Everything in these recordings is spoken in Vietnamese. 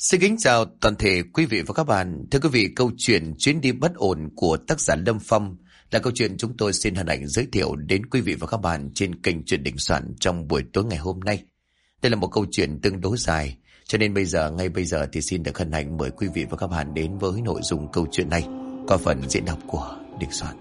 Xin kính chào toàn thể quý vị và các bạn. Thưa quý vị, câu chuyện Chuyến đi bất ổn của tác giả Lâm Phong là câu chuyện chúng tôi xin hân hạnh giới thiệu đến quý vị và các bạn trên kênh Chuyện Đình Soạn trong buổi tối ngày hôm nay. Đây là một câu chuyện tương đối dài, cho nên ngay bây giờ thì xin được hân hạnh mời quý vị và các bạn đến với nội dung câu chuyện này qua phần diễn đọc của Đình Soạn.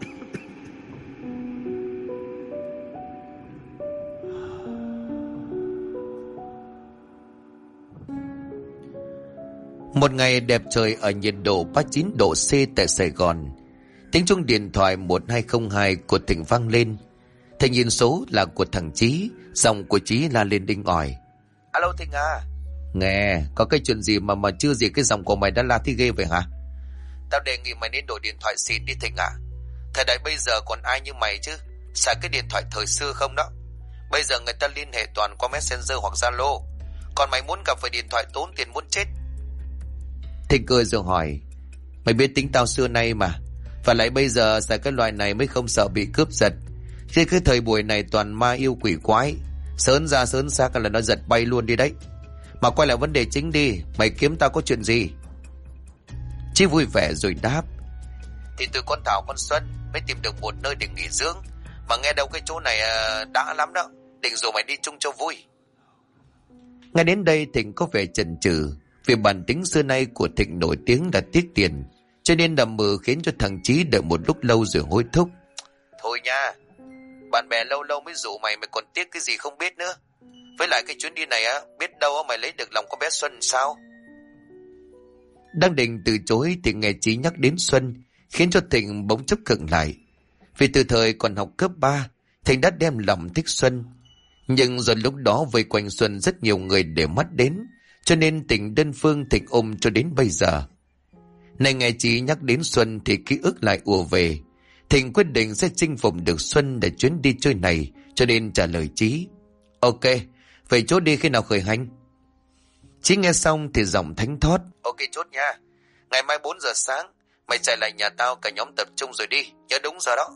Một ngày đẹp trời ở nhiệt độ 39 độ C tại Sài Gòn. Tiếng chuông điện thoại 1202 của Thịnh vang lên. Thịnh nhìn số là của thằng Chí, giọng của Chí la lên đinh ỏi. Alo Thịnh à? Nghe, có cái chuyện gì mà chưa gì cái giọng của mày đã la thế ghê vậy hả? Tao đề nghị mày nên đổi điện thoại xịn đi Thịnh à. Thời đại bây giờ còn ai như mày chứ? Xài cái điện thoại thời xưa không đó. Bây giờ người ta liên hệ toàn qua Messenger hoặc Zalo. Còn mày muốn gặp phải điện thoại tốn tiền muốn chết. Thịnh cười rồi hỏi, mày biết tính tao xưa nay mà, và lại bây giờ xài cái loại này mới không sợ bị cướp giật. Chứ cái thời buổi này toàn ma yêu quỷ quái, sớn ra sớn xa là nó giật bay luôn đi đấy. Mà quay lại vấn đề chính đi, mày kiếm tao có chuyện gì? Chí vui vẻ rồi đáp, thì từ con Thảo con Xuân mới tìm được một nơi để nghỉ dưỡng, mà nghe đâu cái chỗ này đã lắm đó, định rủ mày đi chung cho vui. Ngay đến đây Thịnh có vẻ chần chừ, vì bản tính xưa nay của Thịnh nổi tiếng là tiếc tiền, cho nên đầm mừ khiến cho thằng Chí đợi một lúc lâu rồi hối thúc. Thôi nha, bạn bè lâu lâu mới rủ mày còn tiếc cái gì không biết nữa. Với lại cái chuyến đi này biết đâu mày lấy được lòng con bé Xuân sao? Đang định từ chối thì nghe Chí nhắc đến Xuân, khiến cho Thịnh bỗng chốc khựng lại. Vì từ thời còn học cấp 3, Thịnh đã đem lòng thích Xuân. Nhưng rồi lúc đó vây quanh Xuân rất nhiều người để mắt đến, cho nên tình đơn phương Thịnh ôm cho đến bây giờ. Này nghe Chí nhắc đến Xuân thì ký ức lại ùa về. Thịnh quyết định sẽ chinh phục được Xuân để chuyến đi chơi này, cho nên trả lời Chí. Ok, vậy chốt đi khi nào khởi hành? Chí nghe xong thì giọng thánh thót. Ok chốt nha, ngày mai 4 giờ sáng mày chạy lại nhà tao, cả nhóm tập trung rồi đi, nhớ đúng giờ đó.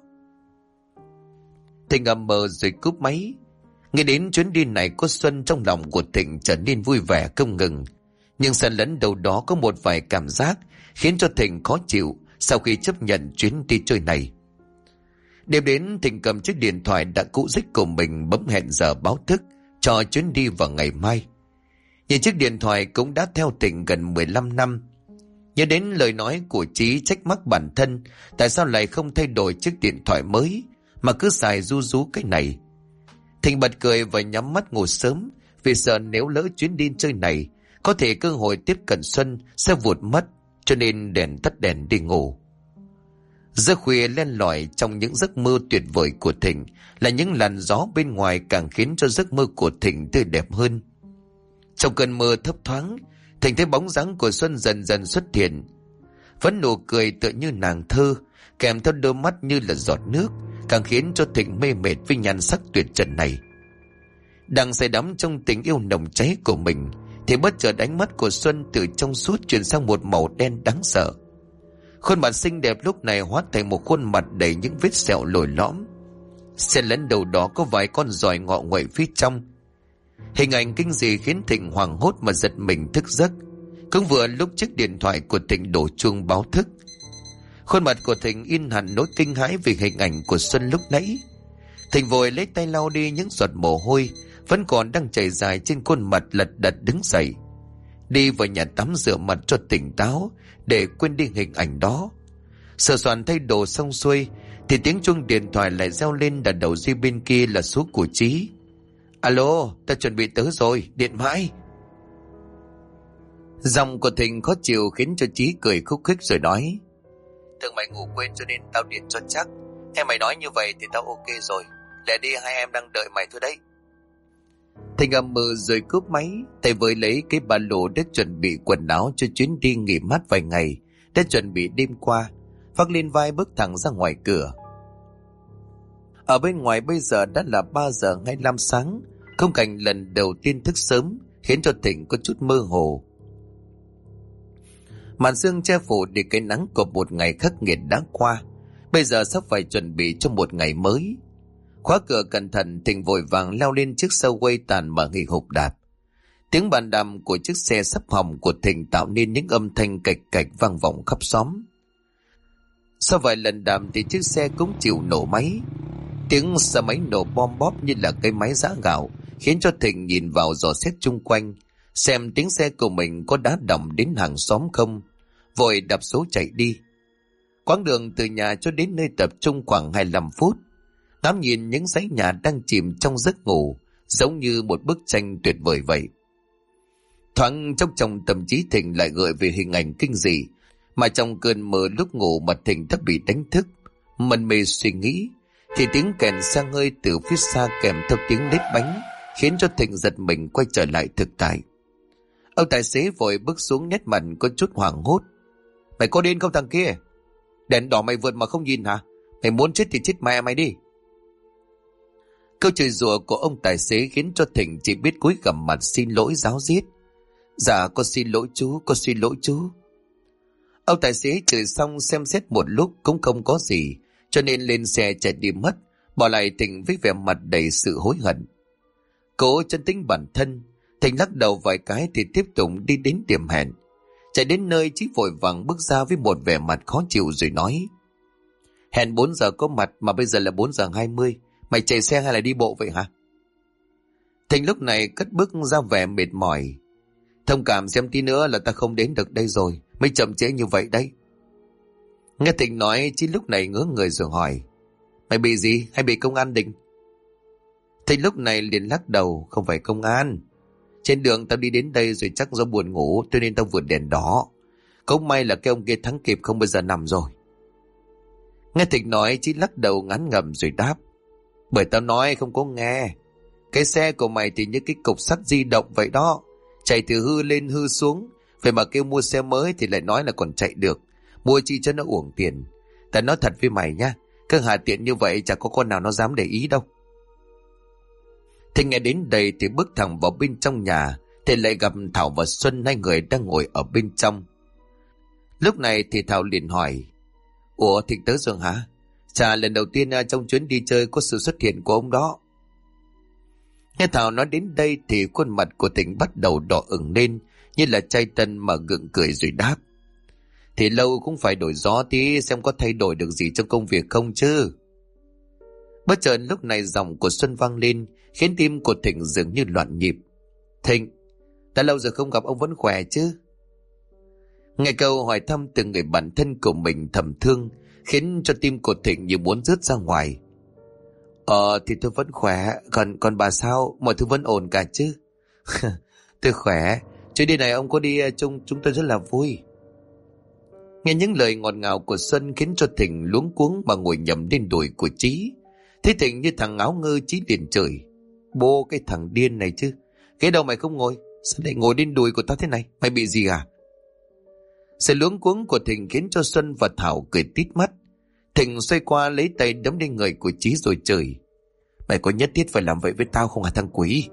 Thịnh ầm mờ rồi cúp máy. Nghe đến chuyến đi này có Xuân, trong lòng của Thịnh trở nên vui vẻ không ngừng. Nhưng xen lẫn đâu đó có một vài cảm giác khiến cho Thịnh khó chịu sau khi chấp nhận chuyến đi chơi này. Đêm đến Thịnh cầm chiếc điện thoại đã cũ rích của mình bấm hẹn giờ báo thức cho chuyến đi vào ngày mai. Nhìn chiếc điện thoại cũng đã theo Thịnh gần 15 năm. Nhớ đến lời nói của Chí trách móc bản thân, tại sao lại không thay đổi chiếc điện thoại mới mà cứ xài ru rú cái này. Thịnh bật cười và nhắm mắt ngủ sớm, vì sợ nếu lỡ chuyến đi chơi này, có thể cơ hội tiếp cận Xuân sẽ vụt mất, cho nên đèn tắt đèn đi ngủ. Giấc khuya len lỏi trong những giấc mơ tuyệt vời của Thịnh là những làn gió bên ngoài càng khiến cho giấc mơ của Thịnh tươi đẹp hơn. Trong cơn mơ thấp thoáng, Thịnh thấy bóng dáng của Xuân dần dần xuất hiện. Vẫn nụ cười tựa như nàng thơ, kèm theo đôi mắt như là giọt nước, càng khiến cho Thịnh mê mệt với nhan sắc tuyệt trần này. Đang say đắm trong tình yêu nồng cháy của mình thì bất chợt ánh mắt của Xuân từ trong suốt chuyển sang một màu đen đáng sợ. Khuôn mặt xinh đẹp lúc này hóa thành một khuôn mặt đầy những vết sẹo lồi lõm, xen lẫn đầu đó có vài con giòi ngọ nguậy phía trong. Hình ảnh kinh dị khiến Thịnh hoảng hốt mà giật mình thức giấc. Cũng vừa lúc chiếc điện thoại của Thịnh đổ chuông báo thức. Khuôn mặt của Thịnh in hẳn nỗi kinh hãi vì hình ảnh của Xuân lúc nãy. Thịnh vội lấy tay lau đi những giọt mồ hôi vẫn còn đang chảy dài trên khuôn mặt, lật đật đứng dậy, đi vào nhà tắm rửa mặt cho tỉnh táo để quên đi hình ảnh đó. Sờ soạn thay đồ xong xuôi thì tiếng chuông điện thoại lại reo lên, ở đầu dây bên kia là số của Chí. Alo, ta chuẩn bị tới rồi, điện mãi. Giọng của Thịnh khó chịu khiến cho Chí cười khúc khích rồi nói, thường mày ngủ quên cho nên tao điện cho chắc. Em mày nói như vậy thì tao ok rồi. Lẹ đi, hai em đang đợi mày thôi đấy. Thịnh ầm mừ rồi cúp máy, tay với lấy cái ba lô để chuẩn bị quần áo cho chuyến đi nghỉ mát vài ngày, đã chuẩn bị đêm qua, vác lên vai bước thẳng ra ngoài cửa. Ở bên ngoài bây giờ đã là 3 giờ 25 sáng, khung cảnh lần đầu tiên thức sớm khiến cho Thịnh có chút mơ hồ. Màn sương che phủ đi cái nắng của một ngày khắc nghiệt đã qua, bây giờ sắp phải chuẩn bị cho một ngày mới. Khóa cửa cẩn thận, Thịnh vội vàng leo lên chiếc Subway tàn mà nghỉ hụp đạp. Tiếng bàn đàm của chiếc xe sắp hỏng của Thịnh tạo nên những âm thanh cạch cạch vang vọng khắp xóm. Sau vài lần đàm thì chiếc xe cũng chịu nổ máy. Tiếng xe máy nổ bom bóp như là cái máy giã gạo, khiến cho Thịnh nhìn vào dò xét chung quanh, xem tiếng xe của mình có đá đỏng đến hàng xóm không, vội đạp số chạy đi. Quãng đường từ nhà cho đến nơi tập trung khoảng 25 phút, ngắm nhìn những dãy nhà đang chìm trong giấc ngủ, giống như một bức tranh tuyệt vời vậy. Thoáng trong tâm trí Thịnh lại gợi về hình ảnh kinh dị mà trong cơn mơ lúc ngủ mà Thịnh đã bị đánh thức. Mân mê suy nghĩ thì tiếng kèn xe hơi từ phía xa kèm theo tiếng lết bánh khiến cho Thịnh giật mình quay trở lại thực tại. Ông tài xế vội bước xuống, nét mặt có chút hoảng hốt. Mày có điên không thằng kia? Đèn đỏ mày vượt mà không nhìn hả? Mày muốn chết thì chết mẹ mày đi. Câu chửi rủa của ông tài xế khiến cho Thịnh chỉ biết cúi gằm mặt xin lỗi ráo riết. Dạ con xin lỗi chú, con xin lỗi chú. Ông tài xế chửi xong xem xét một lúc cũng không có gì, cho nên lên xe chạy đi mất, bỏ lại Thịnh với vẻ mặt đầy sự hối hận. Cố chân tĩnh bản thân, Thịnh lắc đầu vài cái thì tiếp tục đi đến điểm hẹn. Chạy đến nơi Chí vội vàng bước ra với một vẻ mặt khó chịu rồi nói: Hẹn 4 giờ có mặt mà bây giờ là 4 giờ 20, mày chạy xe hay là đi bộ vậy hả? Thịnh lúc này cất bước ra vẻ mệt mỏi. Thông cảm xem tí nữa là ta không đến được đây rồi, mới chậm trễ như vậy đấy. Nghe Thịnh nói, Chí lúc này ngớ người rồi hỏi: Mày bị gì hay bị công an định? Thịnh lúc này liền lắc đầu: Không phải công an. Trên đường tao đi đến đây rồi chắc do buồn ngủ cho nên tao vượt đèn đỏ. Cũng may là cái ông kia thắng kịp không bây giờ nằm rồi. Nghe Thịnh nói, Chí lắc đầu ngán ngẩm rồi đáp: Bởi tao nói không có nghe. Cái xe của mày thì như cái cục sắt di động vậy đó, chạy từ hư lên hư xuống. Vậy mà kêu mua xe mới thì lại nói là còn chạy được. Mua chi cho nó uổng tiền. Tao nói thật với mày nhá, cứ hà tiện như vậy chả có con nào nó dám để ý đâu. Thì nghe đến đây thì bước thẳng vào bên trong nhà, thì lại gặp Thảo và Xuân, hai người đang ngồi ở bên trong. Lúc này thì Thảo liền hỏi: Ủa Thịnh tới rồi hả? Chà, lần đầu tiên trong chuyến đi chơi có sự xuất hiện của ông đó. Nghe Thảo nói đến đây thì khuôn mặt của Thịnh bắt đầu đỏ ửng lên, như là chai tân mà gượng cười rồi đáp: Thì lâu cũng phải đổi gió tí xem có thay đổi được gì trong công việc không chứ. Bất chợt lúc này giọng của Xuân vang lên, khiến tim của Thịnh dường như loạn nhịp. Thịnh, đã lâu rồi không gặp ông vẫn khỏe chứ? Nghe câu hỏi thăm từ người bạn thân của mình thầm thương, khiến cho tim của Thịnh như muốn rớt ra ngoài. Thì tôi vẫn khỏe, còn bà sao? Mọi thứ vẫn ổn cả chứ? Tôi khỏe, chuyến đi này ông có đi chung chúng tôi rất là vui. Nghe những lời ngọt ngào của Xuân khiến cho Thịnh luống cuống mà ngồi nhầm lên đùi của Chí. Thế Thịnh như thằng áo ngơ, Chí liền chửi: Bố cái thằng điên này chứ, cái đâu mày không ngồi, sao lại ngồi lên đùi của tao thế này, mày bị gì à? Sự luống cuống của Thịnh khiến cho Xuân và Thảo cười tít mắt. Thịnh xoay qua lấy tay đấm lên người của Chí rồi chửi: Mày có nhất thiết phải làm vậy với tao không hả thằng quỷ?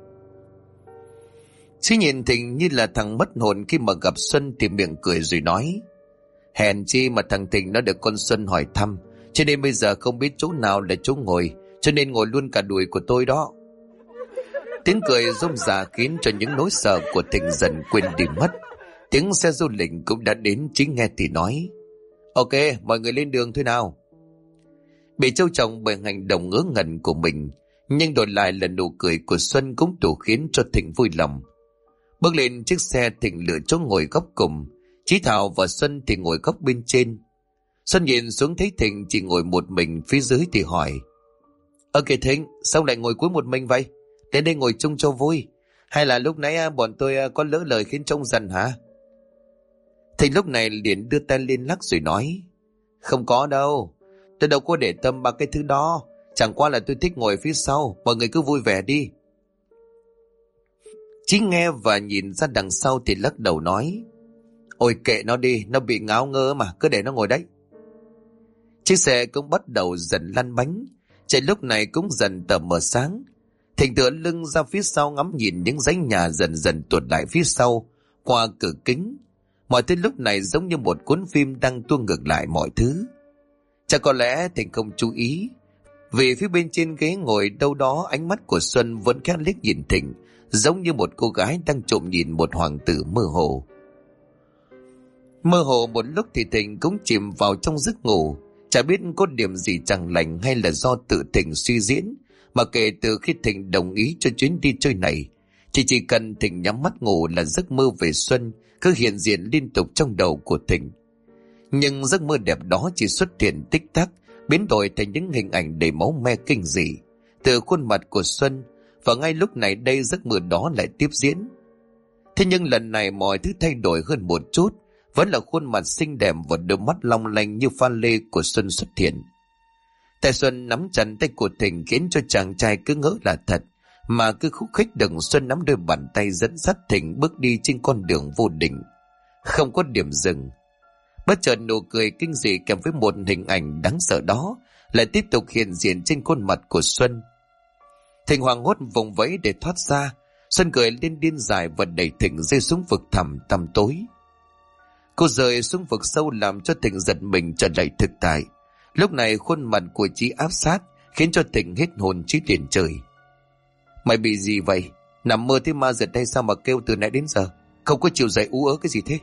Chí nhìn Thịnh như là thằng mất hồn khi mà gặp Xuân thì miệng cười rồi nói: Hèn chi mà thằng Thịnh nó được con Xuân hỏi thăm, cho nên bây giờ không biết chỗ nào là chỗ ngồi, cho nên ngồi luôn cả đùi của tôi đó. Tiếng cười rôm rả khiến cho những nỗi sợ của Thịnh dần quên đi mất. Tiếng xe du lịch cũng đã đến. Chí nghe thì nói: Ok, mọi người lên đường thôi nào. Bị trêu chọc bởi hành động ngớ ngẩn của mình, nhưng đổi lại là nụ cười của Xuân cũng đủ khiến cho Thịnh vui lòng. Bước lên chiếc xe, Thịnh lựa chỗ ngồi góc cùng, Chí, Thảo và Xuân thì ngồi góc bên trên. Xuân nhìn xuống thấy Thịnh chỉ ngồi một mình phía dưới thì hỏi: Ok Thịnh, sao lại ngồi cuối một mình vậy? Đến đây ngồi chung cho vui, hay là lúc nãy bọn tôi có lỡ lời khiến trông giận hả? Thịnh lúc này liền đưa tay lên lắc rồi nói: Không có đâu, tôi đâu có để tâm ba cái thứ đó, chẳng qua là tôi thích ngồi phía sau, mọi người cứ vui vẻ đi. Chí nghe và nhìn ra đằng sau thì lắc đầu nói: Ôi kệ nó đi, nó bị ngáo ngơ mà, cứ để nó ngồi đấy. Chiếc xe cũng bắt đầu dần lăn bánh, trời lúc này cũng dần tờ mờ sáng. Thịnh tựa lưng ra phía sau ngắm nhìn những dãy nhà dần dần tuột lại phía sau qua cửa kính. Mọi thứ lúc này giống như một cuốn phim đang tua ngược lại mọi thứ. Chắc có lẽ Thịnh không chú ý, vì phía bên trên ghế ngồi đâu đó ánh mắt của Xuân vẫn khẽ liếc nhìn Thịnh, giống như một cô gái đang trộm nhìn một hoàng tử mơ hồ. Mơ hồ một lúc thì Thịnh cũng chìm vào trong giấc ngủ, chả biết có điểm gì chẳng lành hay là do tự Thịnh suy diễn, mà kể từ khi Thịnh đồng ý cho chuyến đi chơi này, thì chỉ cần Thịnh nhắm mắt ngủ là giấc mơ về xuân cứ hiện diện liên tục trong đầu của Thịnh. Nhưng giấc mơ đẹp đó chỉ xuất hiện tích tắc, biến đổi thành những hình ảnh đầy máu me kinh dị từ khuôn mặt của Xuân, và ngay lúc này đây giấc mơ đó lại tiếp diễn. Thế nhưng lần này mọi thứ thay đổi hơn một chút, vẫn là khuôn mặt xinh đẹp và đôi mắt long lanh như pha lê của Xuân xuất hiện. Tay Xuân nắm chặt tay của Thịnh khiến cho chàng trai cứ ngỡ là thật, mà cứ khúc khích đừng. Xuân nắm đôi bàn tay dẫn dắt Thịnh bước đi trên con đường vô định, không có điểm dừng. Bất chợt nụ cười kinh dị kèm với một hình ảnh đáng sợ đó lại tiếp tục hiện diện trên khuôn mặt của Xuân. Thịnh hoảng hốt vùng vẫy để thoát ra. Xuân cười lên điên dại và đẩy Thịnh rơi xuống vực thẳm tăm tối. Cô rơi xuống vực sâu làm cho Thịnh giật mình trở lại thực tại. Lúc này khuôn mặt của Chí áp sát khiến cho Thịnh hết hồn Chí liền trời: "Mày bị gì vậy? Nằm mơ thấy ma giật hay sao mà kêu từ nãy đến giờ? Không có chịu dậy ú ớ cái gì thế?"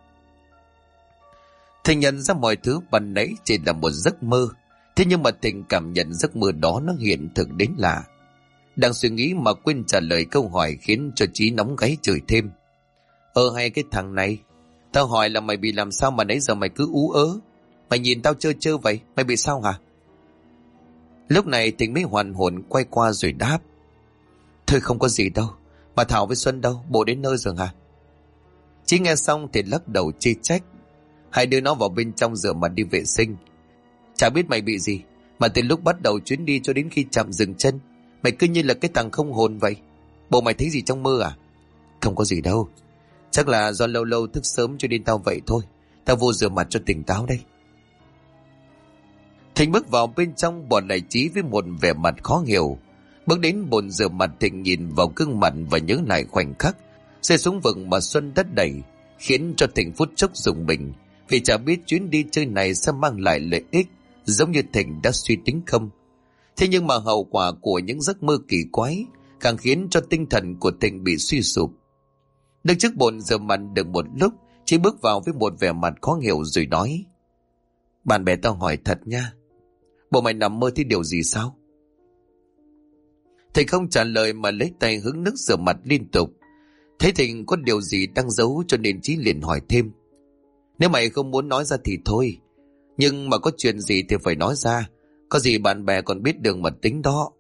Thịnh nhận ra mọi thứ ban nãy chỉ là một giấc mơ. Thế nhưng mà Thịnh cảm nhận giấc mơ đó nó hiện thực đến lạ. Đang suy nghĩ mà quên trả lời câu hỏi khiến cho Chí nóng gáy chửi thêm: Hay cái thằng này, tao hỏi là mày bị làm sao mà nãy giờ mày cứ ú ớ? Mày nhìn tao chơ chơ vậy, mày bị sao hả?" Lúc này Thịnh mới hoàn hồn quay qua rồi đáp: "Thôi không có gì đâu, mà Thảo với Xuân đâu, bộ đến nơi rồi hả?" Chí nghe xong thì lắc đầu chê trách: "Hai đứa nó vào bên trong rửa mặt đi vệ sinh. Chả biết mày bị gì, mà từ lúc bắt đầu chuyến đi cho đến khi chạm dừng chân, mày cứ như là cái thằng không hồn vậy. Bộ mày thấy gì trong mơ à?" "Không có gì đâu, chắc là do lâu lâu thức sớm cho nên tao vậy thôi. Tao vô rửa mặt cho tỉnh táo đây." Thịnh bước vào bên trong, bỏ lại Chí với một vẻ mặt khó hiểu. Bước đến bồn rửa mặt, Thịnh nhìn vào gương mặt và nhớ lại khoảnh khắc rơi xuống vực mà Xuân đất đẩy, khiến cho Thịnh phút chốc rùng mình, vì chả biết chuyến đi chơi này sẽ mang lại lợi ích giống như Thịnh đã suy tính không. Thế nhưng mà hậu quả của những giấc mơ kỳ quái càng khiến cho tinh thần của Thịnh bị suy sụp. Đứng trước bồn rửa mặt được một lúc, Chí bước vào với một vẻ mặt khó hiểu rồi nói: "Bạn bè tao hỏi thật nha, bộ mày nằm mơ thấy điều gì sao?" Thịnh không trả lời mà lấy tay hứng nước rửa mặt liên tục. Thấy Thịnh có điều gì đang giấu cho nên Chí liền hỏi thêm: "Nếu mày không muốn nói ra thì thôi, nhưng mà có chuyện gì thì phải nói ra, có gì bạn bè còn biết đường mật tính đó."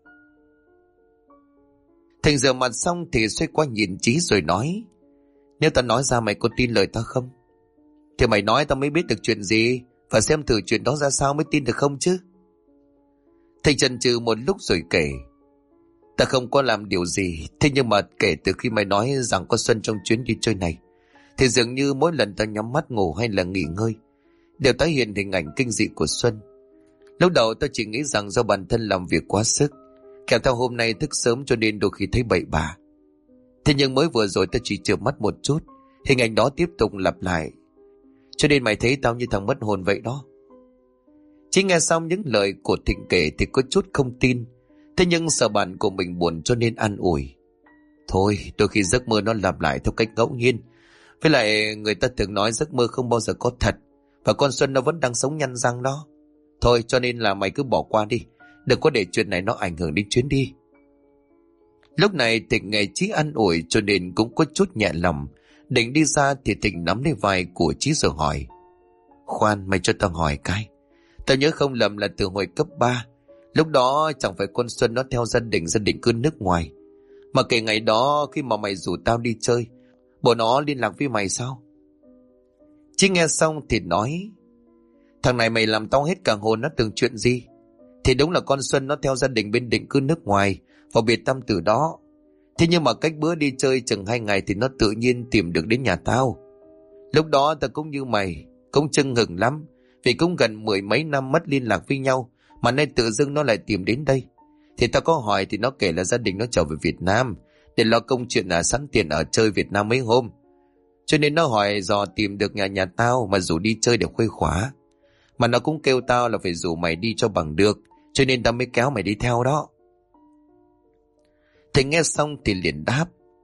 Thịnh rửa mặt xong thì xoay qua nhìn Chí rồi nói: "Nếu tao nói ra mày có tin lời tao không? Thì mày nói tao mới biết được chuyện gì, và xem thử chuyện đó ra sao mới tin được không chứ?" Thịnh chần chừ một lúc rồi kể: "Ta không có làm điều gì, thế nhưng mà kể từ khi mày nói rằng có Xuân trong chuyến đi chơi này, thì dường như mỗi lần ta nhắm mắt ngủ hay là nghỉ ngơi đều tái hiện hình ảnh kinh dị của Xuân. Lúc đầu ta chỉ nghĩ rằng do bản thân làm việc quá sức, kèm theo hôm nay thức sớm cho nên đôi khi thấy bậy bạ. Thế nhưng mới vừa rồi ta chỉ chợp mắt một chút, hình ảnh đó tiếp tục lặp lại, cho nên mày thấy tao như thằng mất hồn vậy đó." Chỉ nghe xong những lời của Thịnh kể thì có chút không tin. Thế nhưng sợ bạn của mình buồn cho nên an ủi: "Thôi, đôi khi giấc mơ nó lặp lại theo cách ngẫu nhiên. Với lại người ta thường nói giấc mơ không bao giờ có thật, và con Xuân nó vẫn đang sống nhăn răng đó. Thôi cho nên là mày cứ bỏ qua đi, đừng có để chuyện này nó ảnh hưởng đến chuyến đi." Lúc này Thịnh nghe Chí an ủi cho nên cũng có chút nhẹ lòng. Định đi ra thì Thịnh nắm lấy vai của Chí rồi hỏi: "Khoan, mày cho tao hỏi cái. Tao nhớ không lầm là từ hồi cấp 3, lúc đó chẳng phải con Xuân nó theo gia đình cư nước ngoài, mà kể ngày đó khi mà mày rủ tao đi chơi, bộ nó liên lạc với mày sao?" Chí nghe xong thì nói: "Thằng này mày làm tao hết cả hồn, nó từng chuyện gì? Thì đúng là con Xuân nó theo gia đình bên định cư nước ngoài vào biệt tâm từ đó. Thế nhưng mà cách bữa đi chơi chừng 2 ngày thì nó tự nhiên tìm được đến nhà tao. Lúc đó tao cũng như mày, cũng chưng hửng lắm, vì cũng gần 10 mấy năm mất liên lạc với nhau, mà nay tự dưng nó lại tìm đến đây. Thì tao có hỏi thì nó kể là gia đình nó trở về Việt Nam để lo công chuyện sẵn tiền ở chơi Việt Nam mấy hôm. Cho nên nó hỏi dò tìm được nhà tao mà rủ đi chơi để khuây khóa. Mà nó cũng kêu tao là phải rủ mày đi cho bằng được, cho nên tao mới kéo mày đi theo đó." Thịnh nghe xong thì liền đáp: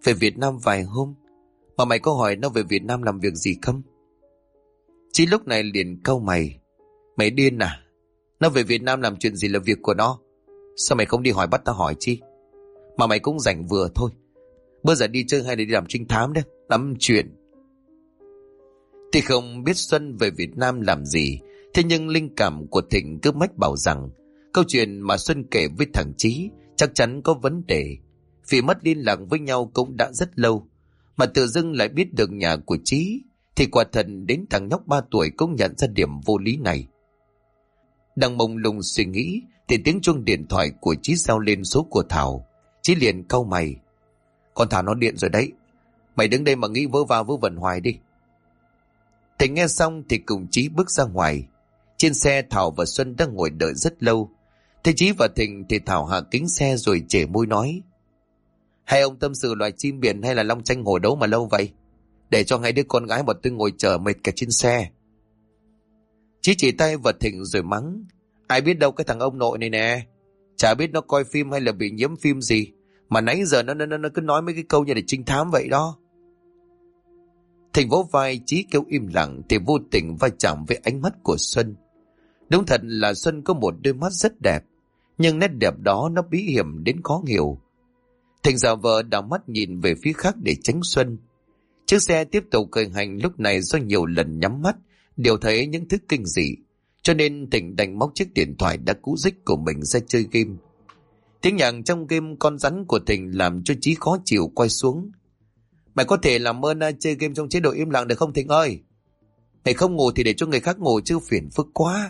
về Việt Nam vài hôm. Mà mày có hỏi nó về Việt Nam làm việc gì không? Chí lúc này liền cau mày. Mày điên à? Nó về Việt Nam làm chuyện gì là việc của nó. Sao mày không đi hỏi bắt tao hỏi chi? Mà mày cũng rảnh vừa thôi. Bữa giờ đi chơi hay đi làm trinh thám đấy, lắm chuyện. Thì không biết Xuân về Việt Nam làm gì, thế nhưng linh cảm của Thịnh cứ mách bảo rằng câu chuyện mà Xuân kể với thằng Chí chắc chắn có vấn đề. Vì mất liên lạc với nhau cũng đã rất lâu, mà tự dưng lại biết được nhà của Chí, thì quả thật đến thằng nhóc 3 tuổi cũng nhận ra điểm vô lý này. Đang mông lung suy nghĩ thì tiếng chuông điện thoại của Chí reo lên số của Thảo. Chí liền cau mày. Con Thảo nó điện rồi đấy. Mày đứng đây mà nghĩ vớ va vớ vẩn hoài đi. Thịnh nghe xong thì cùng Chí bước ra ngoài. Trên xe Thảo và Xuân đang ngồi đợi rất lâu. Thấy Chí và Thịnh thì Thảo hạ kính xe rồi chể môi nói. Hai ông tâm sự loài chim biển hay là long tranh hổ đấu mà lâu vậy? Để cho hai đứa con gái bọn tôi ngồi chờ mệt cả trên xe. Chí chỉ tay vào Thịnh rồi mắng. Ai biết đâu cái thằng ông nội này nè. Chả biết nó coi phim hay là bị nhiễm phim gì, mà nãy giờ nó cứ nói mấy cái câu như là trinh thám vậy đó. Thịnh vỗ vai Chí kêu im lặng thì vô tình va chạm với ánh mắt của Xuân. Đúng thật là Xuân có một đôi mắt rất đẹp, nhưng nét đẹp đó nó bí hiểm đến khó hiểu. Thịnh giả vờ đảo mắt nhìn về phía khác để tránh Xuân. Chiếc xe tiếp tục khởi hành, lúc này do nhiều lần nhắm mắt đều thấy những thứ kinh dị, cho nên Thịnh đành móc chiếc điện thoại đã cũ rích của mình ra chơi game. Tiếng nhạc trong game con rắn của Thịnh làm cho Chí khó chịu quay xuống. Mày có thể làm ơn chơi game trong chế độ im lặng được không Thịnh ơi? Mày không ngủ thì để cho người khác ngủ chứ, phiền phức quá.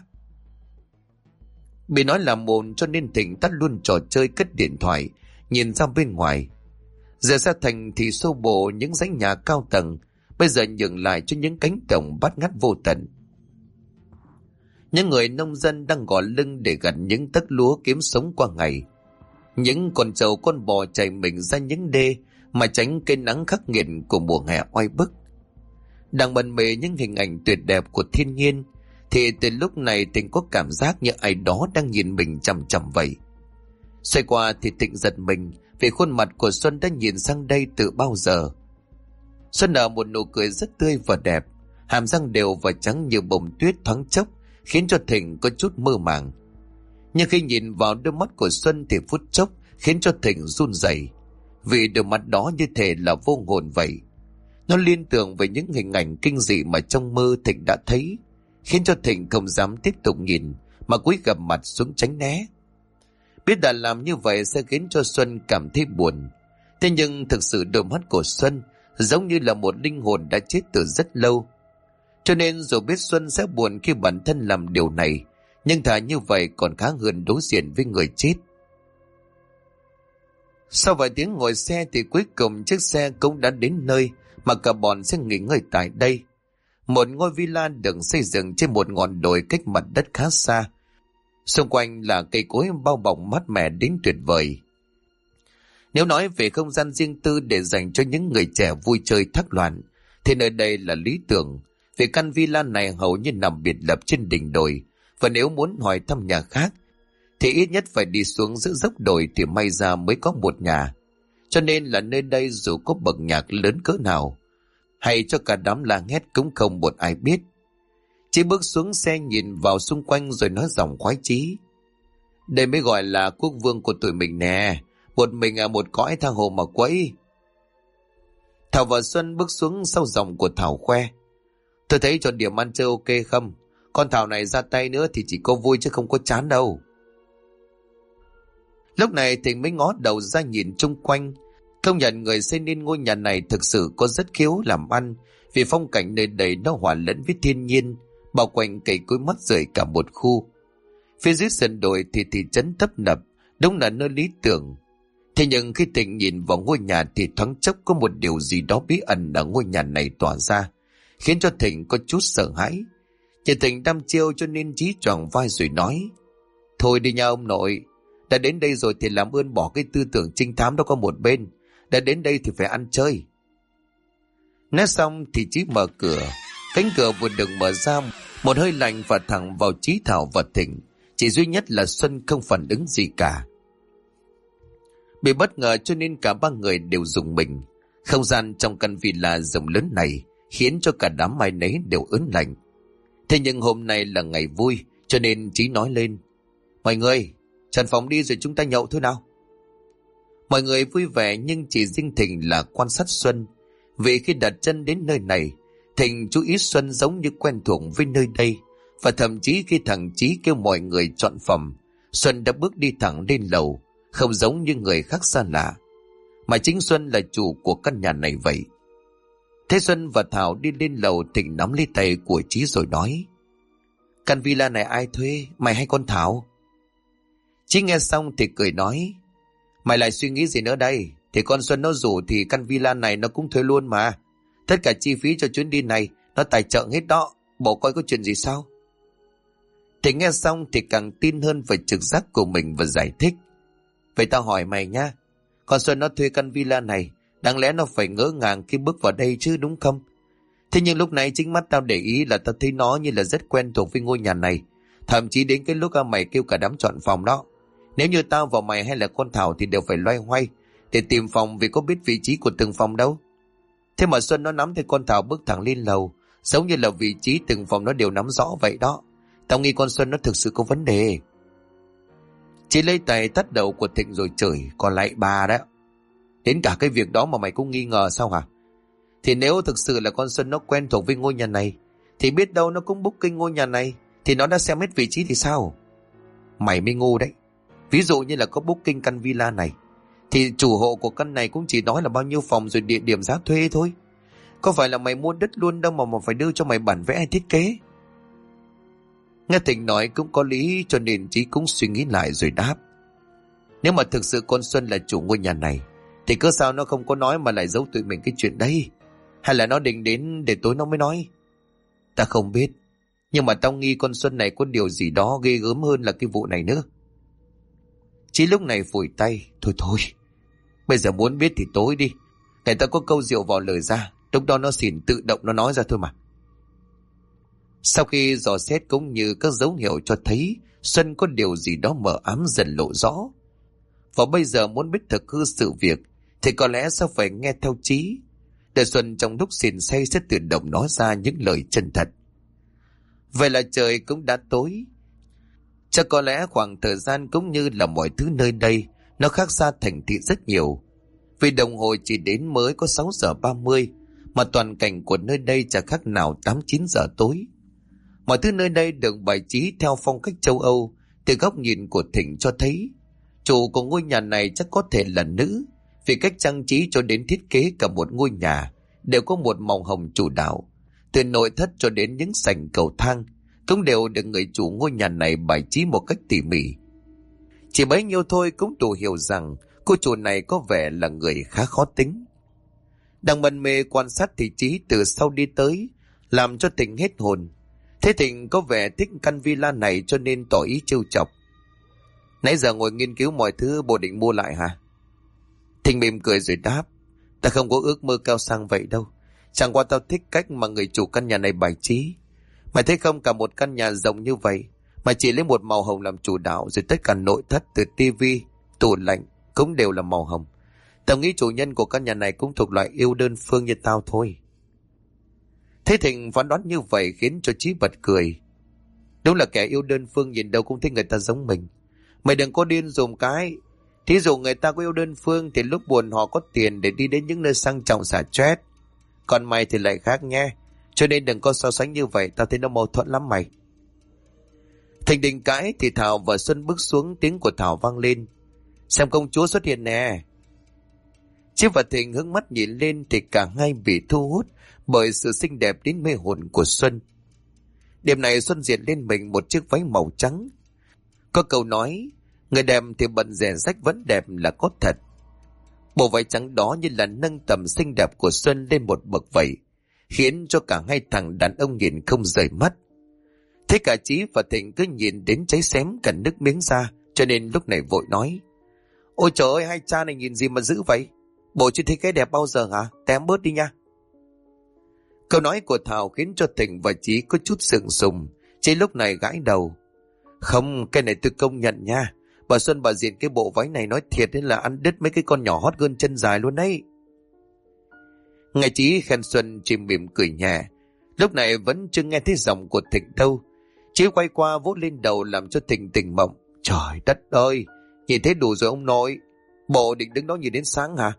Bị nói là mồn cho nên Thịnh tắt luôn trò chơi, cất điện thoại, nhìn ra bên ngoài. Giờ ra thành thì xô bồ những dãy nhà cao tầng, bây giờ nhường lại cho những cánh đồng bát ngát vô tận. Những người nông dân đang gò lưng để gặt những tấc lúa kiếm sống qua ngày. Những con trâu con bò chạy mình ra những đê mà tránh cái nắng khắc nghiệt của mùa hè oi bức. Đang bận mê những hình ảnh tuyệt đẹp của thiên nhiên, thì từ lúc này Thịnh có cảm giác như ai đó đang nhìn mình chằm chằm vậy. Xoay qua thì Thịnh giật mình vì khuôn mặt của Xuân đã nhìn sang đây từ bao giờ. Xuân nở một nụ cười rất tươi và đẹp, hàm răng đều và trắng như bông tuyết thoáng chốc, khiến cho Thịnh có chút mơ màng. Nhưng khi nhìn vào đôi mắt của Xuân thì phút chốc khiến cho Thịnh run rẩy, vì đôi mắt đó như thể là vô hồn vậy. Nó liên tưởng về những hình ảnh kinh dị mà trong mơ Thịnh đã thấy, khiến cho Thịnh không dám tiếp tục nhìn mà cúi gập mặt xuống tránh né. Biết đã làm như vậy sẽ khiến cho Xuân cảm thấy buồn. Thế nhưng thực sự đôi mắt của Xuân giống như là một linh hồn đã chết từ rất lâu. Cho nên dù biết Xuân sẽ buồn khi bản thân làm điều này, nhưng thà như vậy còn khá hơn đối diện với người chết. Sau vài tiếng ngồi xe thì cuối cùng chiếc xe cũng đã đến nơi mà cả bọn sẽ nghỉ ngơi tại đây. Một ngôi villa được xây dựng trên một ngọn đồi cách mặt đất khá xa. Xung quanh là cây cối bao bọc mát mẻ đến tuyệt vời. Nếu nói về không gian riêng tư để dành cho những người trẻ vui chơi thác loạn, thì nơi đây là lý tưởng, vì căn villa này hầu như nằm biệt lập trên đỉnh đồi, và nếu muốn hỏi thăm nhà khác, thì ít nhất phải đi xuống giữa dốc đồi thì may ra mới có một nhà. Cho nên là nơi đây dù có bậc nhạc lớn cỡ nào, hay cho cả đám la hét cũng không một ai biết. Chỉ bước xuống xe nhìn vào xung quanh rồi nói giọng khoái chí. Đây mới gọi là quốc vương của tụi mình nè, một mình một cõi tha hồ mà quấy. Thảo và Xuân bước xuống sau giọng của Thảo khoe. Tôi thấy chọn điểm ăn chơi ok không? Con Thảo này ra tay nữa thì chỉ có vui chứ không có chán đâu. Lúc này Thịnh mới ngó đầu ra nhìn chung quanh. Công nhận người xây nên ngôi nhà này thực sự có rất khéo làm ăn, vì phong cảnh nơi đây nó hòa lẫn với thiên nhiên, bao quanh cây cối mắt rời cả một khu. Phía dưới sườn đồi thì thị trấn tấp nập, đúng là nơi lý tưởng. Thế nhưng khi Thịnh nhìn vào ngôi nhà thì thoáng chốc có một điều gì đó bí ẩn ở ngôi nhà này tỏa ra, khiến cho Thịnh có chút sợ hãi. Chị Thịnh đăm chiêu cho nên Chí choàng vai rồi nói. Thôi đi nha ông nội, đã đến đây rồi thì làm ơn bỏ cái tư tưởng trinh thám đó qua một bên, đã đến đây thì phải ăn chơi. Nói xong thì Chí mở cửa. Cánh cửa vừa được mở ra, một hơi lạnh và thẳng vào Chí, Thảo và Thịnh. Chỉ duy nhất là Xuân không phản ứng gì cả. Bị bất ngờ cho nên cả ba người đều rùng mình. Không gian trong căn villa rộng lớn này khiến cho cả đám ai nấy đều ớn lạnh. Thế nhưng hôm nay là ngày vui, cho nên Chí nói lên: mọi người, trần phòng đi rồi chúng ta nhậu thôi nào. Mọi người vui vẻ, nhưng chỉ riêng Thịnh là quan sát Xuân. Vì khi đặt chân đến nơi này, Thịnh chú ý Xuân giống như quen thuộc với nơi đây. Và thậm chí khi thằng Chí kêu mọi người chọn phòng, Xuân đã bước đi thẳng lên lầu, không giống như người khác xa lạ, mà chính Xuân là chủ của căn nhà này vậy. Thế Xuân và Thảo đi lên lầu, Thịnh nắm lấy tay của Chí rồi nói: căn villa này ai thuê, mày hay con Thảo? Chí nghe xong thì cười nói: mày lại suy nghĩ gì nữa đây? Thì con Xuân nó rủ thì căn villa này nó cũng thuê luôn mà. Tất cả chi phí cho chuyến đi này nó tài trợ hết đó, bộ coi có chuyện gì sao? Thịnh nghe xong thì càng tin hơn về trực giác của mình và giải thích: vậy tao hỏi mày nhá, con Xuân nó thuê căn villa này, đáng lẽ nó phải ngỡ ngàng khi bước vào đây chứ, đúng không? Thế nhưng lúc này chính mắt tao để ý là tao thấy nó như là rất quen thuộc với ngôi nhà này. Thậm chí đến cái lúc mày kêu cả đám chọn phòng đó, nếu như tao và mày hay là con Thảo thì đều phải loay hoay để tìm phòng, vì có biết vị trí của từng phòng đâu. Thế mà Xuân nó nắm tay con Thảo bước thẳng lên lầu, giống như là vị trí từng phòng nó đều nắm rõ vậy đó. Tao nghĩ con Xuân nó thực sự có vấn đề. Chị lấy tay tắt đầu của Thịnh rồi chửi: còn lại bà đó, đến cả cái việc đó mà mày cũng nghi ngờ sao hả? Thì nếu thực sự là con Xuân nó quen thuộc với ngôi nhà này, thì biết đâu nó cũng booking ngôi nhà này, thì nó đã xem hết vị trí thì sao? Mày mới ngu đấy. Ví dụ như là có booking căn villa này, thì chủ hộ của căn này cũng chỉ nói là bao nhiêu phòng rồi địa điểm giá thuê thôi. Có phải là mày mua đất luôn đâu mà phải đưa cho mày bản vẽ hay thiết kế? Nghe Thịnh nói cũng có lý, cho nên Chí cũng suy nghĩ lại rồi đáp: nếu mà thực sự con Xuân là chủ ngôi nhà này, thì cớ sao nó không có nói mà lại giấu tụi mình cái chuyện đấy? Hay là nó định đến để tối nó mới nói? Ta không biết, nhưng mà tao nghi con Xuân này có điều gì đó ghê gớm hơn là cái vụ này nữa. Chí lúc này phủi tay: thôi, bây giờ muốn biết thì tối đi, người ta có câu rượu vào lời ra, lúc đó nó xỉn tự động nó nói ra thôi mà. Sau khi dò xét cũng như các dấu hiệu cho thấy Xuân có điều gì đó mờ ám dần lộ rõ, và bây giờ muốn biết thực hư sự việc thì có lẽ sẽ phải nghe theo Chí, để Xuân trong lúc xỉn say sẽ tự động nói ra những lời chân thật. Vậy là trời cũng đã tối. Chắc có lẽ khoảng thời gian cũng như là mọi thứ nơi đây nó khác xa thành thị rất nhiều, vì đồng hồ chỉ đến mới có 6 giờ 30, mà toàn cảnh của nơi đây chẳng khác nào 8-9 giờ tối. Mọi thứ nơi đây được bài trí theo phong cách châu Âu. Từ góc nhìn của Thịnh cho thấy chủ của ngôi nhà này chắc có thể là nữ, vì cách trang trí cho đến thiết kế cả một ngôi nhà đều có một màu hồng chủ đạo. Từ nội thất cho đến những sảnh cầu thang cũng đều được người chủ ngôi nhà này bài trí một cách tỉ mỉ. Chỉ bấy nhiêu thôi cũng đủ hiểu rằng cô chủ này có vẻ là người khá khó tính. Đang mân mê quan sát thì Chí từ sau đi tới, làm cho Thịnh hết hồn. Thế Thịnh có vẻ thích căn villa này cho nên tỏ ý trêu chọc: nãy giờ ngồi nghiên cứu mọi thứ, bộ định mua lại hả? Thịnh mỉm cười rồi đáp: ta không có ước mơ cao sang vậy đâu, chẳng qua tao thích cách mà người chủ căn nhà này bài trí. Mày thấy không, cả một căn nhà rộng như vậy mà chỉ lấy một màu hồng làm chủ đạo, rồi tất cả nội thất từ tivi, tủ lạnh cũng đều là màu hồng. Tao nghĩ chủ nhân của căn nhà này cũng thuộc loại yêu đơn phương như tao thôi. Thế Thịnh phán đoán như vậy khiến cho Chí bật cười: đúng là kẻ yêu đơn phương nhìn đâu cũng thích người ta giống mình. Mày đừng có điên dùm cái. Thí dụ người ta có yêu đơn phương thì lúc buồn họ có tiền để đi đến những nơi sang trọng xả stress. Còn mày thì lại khác nhé, cho nên đừng có so sánh như vậy, tao thấy nó mâu thuẫn lắm mày. Thịnh định cãi thì Thảo và Xuân bước xuống, tiếng của Thảo vang lên: xem công chúa xuất hiện nè. Chí và Thịnh hướng mắt nhìn lên thì cả hai bị thu hút bởi sự xinh đẹp đến mê hồn của Xuân. Đêm này Xuân diện lên mình một chiếc váy màu trắng. Có câu nói, người đẹp thì bận rẻ rách vẫn đẹp là có thật. Bộ váy trắng đó như là nâng tầm xinh đẹp của Xuân lên một bậc vậy, khiến cho cả hai thằng đàn ông nhìn không rời mắt. Thế cả Chí và Thịnh cứ nhìn đến cháy xém cả nước miếng ra, cho nên lúc này vội nói: ôi trời ơi, hai cha này nhìn gì mà dữ vậy? Bộ chưa thấy cái đẹp bao giờ hả? Tém bớt đi nha. Câu nói của Thảo khiến cho Thịnh và Chí có chút sượng sùng. Chí lúc này gãi đầu: không, cái này tôi công nhận nha. Bà Xuân bà diện cái bộ váy này nói thiệt đấy là ăn đứt mấy cái con nhỏ hot girl chân dài luôn đấy. Nghe Chí khen Xuân, chỉ mỉm cười nhẹ. Lúc này vẫn chưa nghe thấy giọng của Thịnh đâu. Chí quay qua vỗ lên đầu làm cho Thịnh tỉnh mộng. Trời đất ơi, nhìn thấy đủ rồi ông nội. Bộ định đứng đó nhìn đến sáng hả?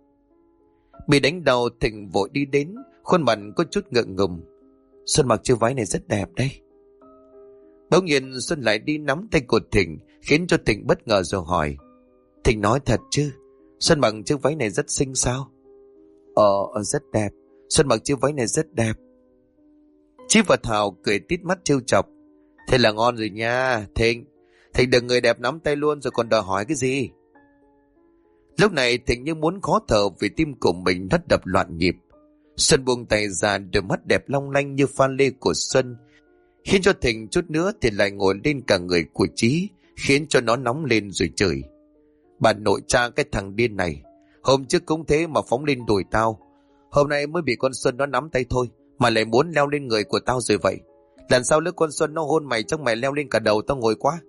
Bị đánh đầu, Thịnh vội đi đến, khuôn mặt có chút ngượng ngùng. Xuân mặc chiếc váy này rất đẹp đấy. Bỗng nhiên Xuân lại đi nắm tay của Thịnh, khiến cho Thịnh bất ngờ rồi hỏi. Thịnh nói thật chứ, Xuân mặc chiếc váy này rất xinh sao? Rất đẹp. Xuân mặc chiếc váy này rất đẹp. Chí và Thảo cười tít mắt trêu chọc. Thế là ngon rồi nha Thịnh. Thịnh được người đẹp nắm tay luôn rồi còn đòi hỏi cái gì? Lúc này Thịnh như muốn khó thở vì tim của mình nó đập loạn nhịp. Xuân buông tay ra, đôi mắt đẹp long lanh như pha lê của Xuân, khiến cho Thịnh chút nữa thì lại ngồi lên cả người của Chí, khiến cho nó nóng lên rồi chửi. Bà nội cha cái thằng điên này, hôm trước cũng thế mà phóng lên đùi tao. Hôm nay mới bị con Xuân nó nắm tay thôi mà lại muốn leo lên người của tao rồi vậy. Lần sau lỡ con Xuân nó hôn mày chắc mày leo lên cả đầu tao ngồi quá.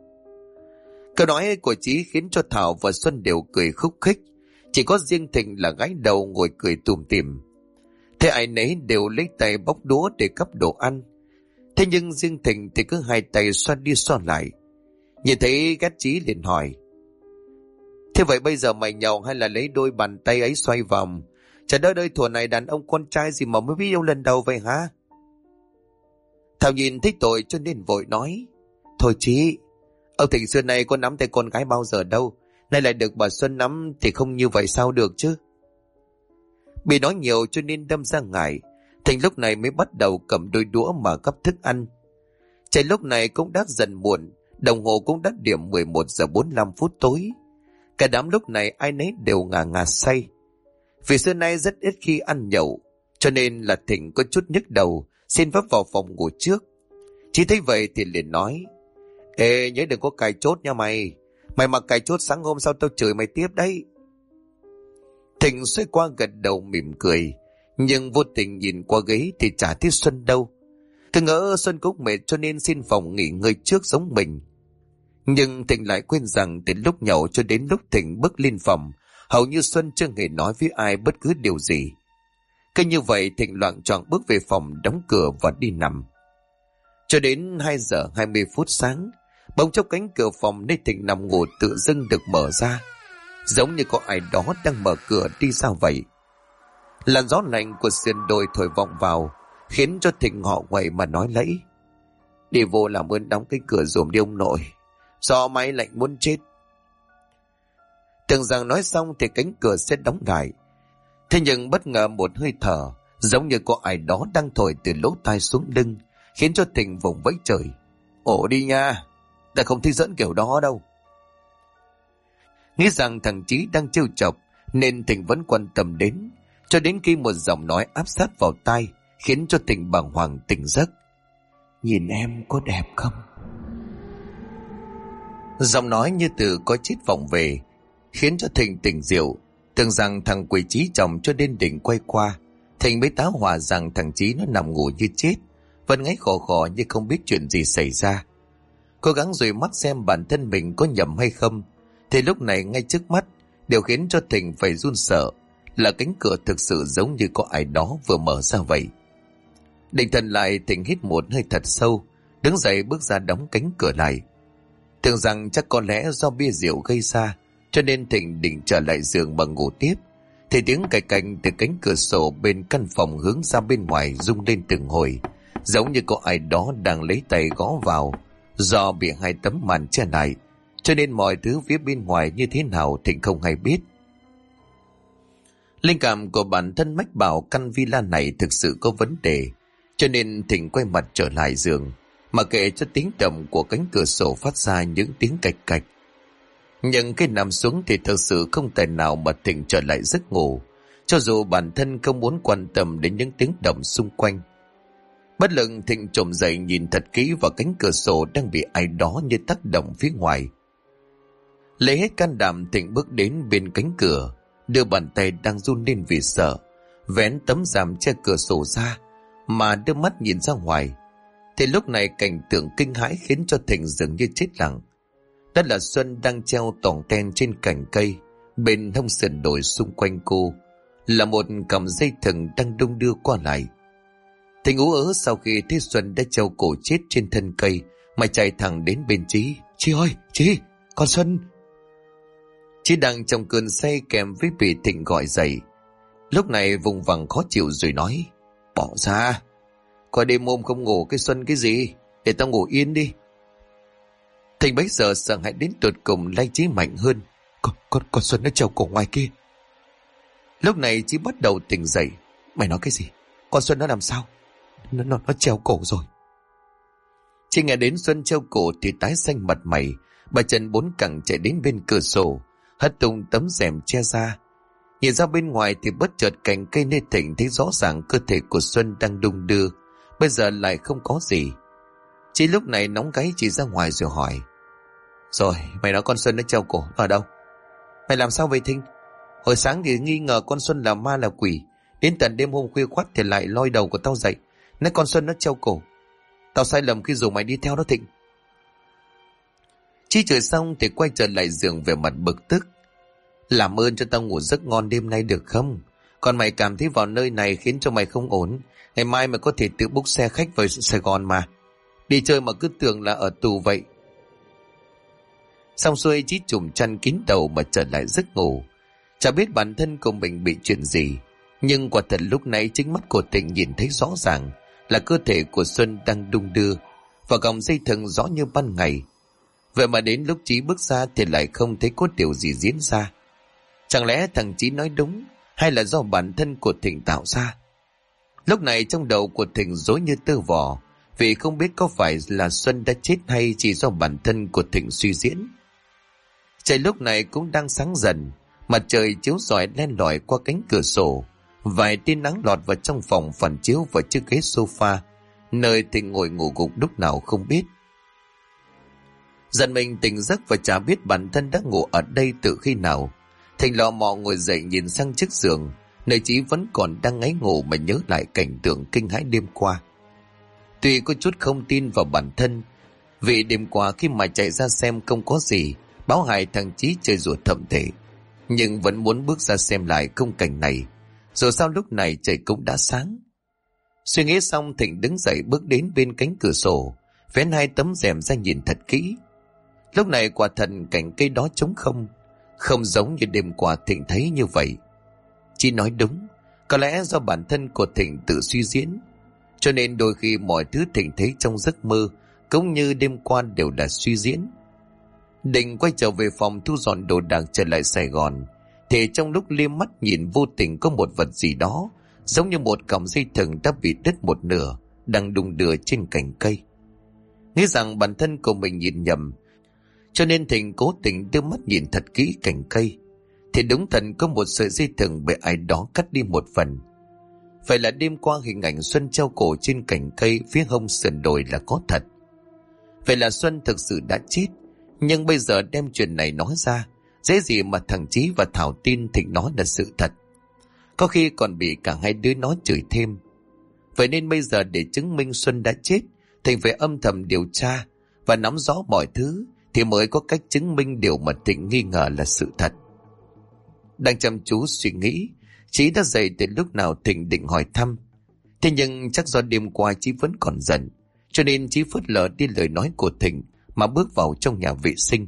Câu nói của Chí khiến cho Thảo và Xuân đều cười khúc khích. Chỉ có riêng Thịnh là gái đầu ngồi cười tủm tỉm. Thế ai nấy đều lấy tay bóc đũa để cắp đồ ăn. Thế nhưng riêng Thịnh thì cứ hai tay xoa đi xoa lại. Nhìn thấy ghét Chí liền hỏi. Thế vậy bây giờ mày nhậu hay là lấy đôi bàn tay ấy xoay vòng? Trời đất ơi, thuở này đàn ông con trai gì mà mới biết yêu lần đầu vậy hả? Thảo nhìn thích tội cho nên vội nói. Thôi Chí, ông Thịnh xưa nay có nắm tay con gái bao giờ đâu. Nay lại được bà Xuân nắm thì không như vậy sao được chứ? Bị nói nhiều cho nên đâm ra ngại. Thịnh lúc này mới bắt đầu cầm đôi đũa mà gắp thức ăn. Trời lúc này cũng đã dần muộn, đồng hồ cũng đã điểm 11 giờ 45 phút tối. Cả đám lúc này ai nấy đều ngà ngà say. Vì xưa nay rất ít khi ăn nhậu, cho nên là Thịnh có chút nhức đầu, xin vấp vào phòng ngủ trước. Chỉ thấy vậy thì liền nói. Ê, nhớ đừng có cài chốt nha mày. Mày mặc cài chốt sáng hôm sau tao chửi mày tiếp đấy. Thịnh xoay qua gật đầu mỉm cười, nhưng vô tình nhìn qua ghế thì chả thấy Xuân đâu. Cứ ngỡ Xuân cũng mệt cho nên xin phòng nghỉ ngơi trước giống mình. Nhưng Thịnh lại quên rằng từ lúc nhậu cho đến lúc Thịnh bước lên phòng, hầu như Xuân chưa hề nói với ai bất cứ điều gì. Cứ như vậy Thịnh loạng choạng bước về phòng, đóng cửa và đi nằm. Cho đến 2 giờ 20 phút sáng, bỗng chốc cánh cửa phòng nơi Thịnh nằm ngủ tự dưng được mở ra, giống như có ai đó đang mở cửa đi ra vậy. Làn gió lạnh của sườn đồi thổi vọng vào, khiến cho Thịnh họ quậy mà nói lẫy. Đi vô làm ơn đóng cái cửa giùm đi ông nội, do máy lạnh muốn chết. Tưởng rằng nói xong thì cánh cửa sẽ đóng lại. Thế nhưng bất ngờ một hơi thở, giống như có ai đó đang thổi từ lỗ tai xuống lưng, khiến cho Thịnh vùng vẫy trời. Ổ đi nha, ta không thích giỡn kiểu đó đâu. Nghĩ rằng thằng Chí đang trêu chọc nên Thịnh vẫn quan tâm đến, cho đến khi một giọng nói áp sát vào tai khiến cho Thịnh bàng hoàng tỉnh giấc. Nhìn em có đẹp không? Giọng nói như từ có chết vọng về, khiến cho Thịnh tỉnh rượu. Tưởng rằng thằng quỷ Chí chồng cho đến đỉnh quay qua, Thịnh mới tá hỏa rằng thằng Chí nó nằm ngủ như chết, vẫn ngáy khò khò như không biết chuyện gì xảy ra. Cố gắng dụi mắt xem bản thân mình có nhầm hay không, thì lúc này ngay trước mắt, điều khiến cho Thịnh phải run sợ là cánh cửa thực sự giống như có ai đó vừa mở ra vậy. Định thần lại, Thịnh hít một hơi thật sâu, đứng dậy bước ra đóng cánh cửa lại. Tưởng rằng chắc có lẽ do bia rượu gây ra, cho nên Thịnh định trở lại giường mà ngủ tiếp, thì tiếng cạch cành từ cánh cửa sổ bên căn phòng hướng ra bên ngoài rung lên từng hồi, giống như có ai đó đang lấy tay gõ vào. Do bị 2 tấm màn che lại, cho nên mọi thứ phía bên ngoài như thế nào Thịnh không hay biết. Linh cảm của bản thân mách bảo căn villa này thực sự có vấn đề, cho nên Thịnh quay mặt trở lại giường, mà kệ cho tiếng động của cánh cửa sổ phát ra những tiếng cạch cạch. Nhưng khi nằm xuống thì thực sự không thể nào mà Thịnh trở lại giấc ngủ, cho dù bản thân không muốn quan tâm đến những tiếng động xung quanh. Bất lực Thịnh trồm dậy nhìn thật kỹ vào cánh cửa sổ đang bị ai đó như tác động phía ngoài. Lấy hết can đảm, Thịnh bước đến bên cánh cửa, đưa bàn tay đang run lên vì sợ, vén tấm rèm che cửa sổ ra, mà đưa mắt nhìn ra ngoài. Thì lúc này cảnh tượng kinh hãi khiến cho Thịnh dường như chết lặng. Đó là Xuân đang treo tỏng ten trên cành cây, bên hông sườn đồi xung quanh cô, là một cọng dây thừng đang đung đưa qua lại. Thịnh ú ớ sau khi thấy Xuân đã treo cổ chết trên thân cây mà chạy thẳng đến bên Chí. Chị ơi, chị, con Xuân. Chị đang trong cơn say kèm với bị Thịnh gọi dậy. Lúc này vùng vằng khó chịu rồi nói: Bỏ ra, qua đêm hôm không ngủ cái Xuân cái gì, để tao ngủ yên đi. Thịnh bấy giờ sợ hãi đến tột cùng lay Chí mạnh hơn. Con Xuân nó treo cổ ngoài kia. Lúc này Chí bắt đầu tỉnh dậy. Mày nói cái gì? Con Xuân nó làm sao? Nó treo cổ rồi. Chị nghe đến Xuân treo cổ thì tái xanh mặt mày. Bà chân bốn cẳng chạy đến bên cửa sổ, hất tung tấm rèm che ra. Nhìn ra bên ngoài thì bất chợt cành cây nơi Thịnh thấy rõ ràng cơ thể của Xuân đang đung đưa, bây giờ lại không có gì. Chị lúc này nóng gáy chỉ ra ngoài rồi hỏi: Rồi, mày nói con Xuân nó treo cổ ở đâu? Mày làm sao vậy Thịnh? Hồi sáng thì nghi ngờ con Xuân là ma là quỷ, đến tận đêm hôm khuya khoắt thì lại lôi đầu của tao dậy, nói con Xuân nó treo cổ. Tao sai lầm khi rủ mày đi theo đó Thịnh. Chi chửi xong thì quay trở lại giường về mặt bực tức. Làm ơn cho tao ngủ giấc ngon đêm nay được không? Còn mày cảm thấy vào nơi này khiến cho mày không ổn, ngày mai mày có thể tự book xe khách về Sài Gòn mà. Đi chơi mà cứ tưởng là ở tù vậy. Xong xuôi Chí trùm chăn kín đầu mà trở lại giấc ngủ. Chả biết bản thân của mình bị chuyện gì, nhưng quả thật lúc nãy chính mắt của Thịnh nhìn thấy rõ ràng là cơ thể của Xuân đang đung đưa và còng dây thừng rõ như ban ngày. Vậy mà đến lúc Chí bước ra thì lại không thấy có điều gì diễn ra. Chẳng lẽ thằng Chí nói đúng, hay là do bản thân của Thịnh tạo ra? Lúc này trong đầu của Thịnh rối như tơ vò, vì không biết có phải là Xuân đã chết hay chỉ do bản thân của Thịnh suy diễn. Trời lúc này cũng đang sáng dần, mặt trời chiếu rọi len lỏi qua cánh cửa sổ, vài tia nắng lọt vào trong phòng phản chiếu vào chiếc ghế sofa, nơi Thịnh ngồi ngủ gục lúc nào không biết. Dần mình tỉnh giấc và chả biết bản thân đã ngủ ở đây từ khi nào. Thịnh lò mò ngồi dậy nhìn sang chiếc giường, nơi Chí vẫn còn đang ngáy ngủ mà nhớ lại cảnh tượng kinh hãi đêm qua. Tuy có chút không tin vào bản thân, vì đêm qua khi mà chạy ra xem không có gì, báo hại thằng Chí chơi rùa thậm tệ, nhưng vẫn muốn bước ra xem lại khung cảnh này. Rồi sao lúc này trời cũng đã sáng. Suy nghĩ xong Thịnh đứng dậy bước đến bên cánh cửa sổ, vén hai tấm rèm ra nhìn thật kỹ. Lúc này quả thật cảnh cây đó trống không, không giống như đêm qua Thịnh thấy như vậy. Chí nói đúng, có lẽ do bản thân của Thịnh tự suy diễn, cho nên đôi khi mọi thứ Thịnh thấy trong giấc mơ cũng như đêm qua đều là suy diễn. Định quay trở về phòng thu dọn đồ đạc trở lại Sài Gòn, thì trong lúc liếc mắt nhìn vô tình có một vật gì đó giống như một cọng dây thừng đã bị đứt một nửa, đang đung đưa trên cành cây. Nghĩ rằng bản thân của mình nhìn nhầm, cho nên Thịnh cố tình đưa mắt nhìn thật kỹ cành cây, thì đúng thật có một sợi dây thừng bị ai đó cắt đi một phần. Vậy là đêm qua hình ảnh Xuân treo cổ trên cành cây phía hông sườn đồi là có thật. Vậy là Xuân thực sự đã chết, nhưng bây giờ đem chuyện này nói ra, dễ gì mà thằng Chí và Thảo tin Thịnh nói là sự thật. Có khi còn bị cả hai đứa nó chửi thêm. Vậy nên bây giờ để chứng minh Xuân đã chết, Thịnh phải âm thầm điều tra và nắm rõ mọi thứ, thì mới có cách chứng minh điều mà Thịnh nghi ngờ là sự thật. Đang chăm chú suy nghĩ, Chí đã dậy từ lúc nào Thịnh định hỏi thăm. Thế nhưng chắc do đêm qua Chí vẫn còn giận, cho nên Chí phớt lờ đi lời nói của Thịnh mà bước vào trong nhà vệ sinh.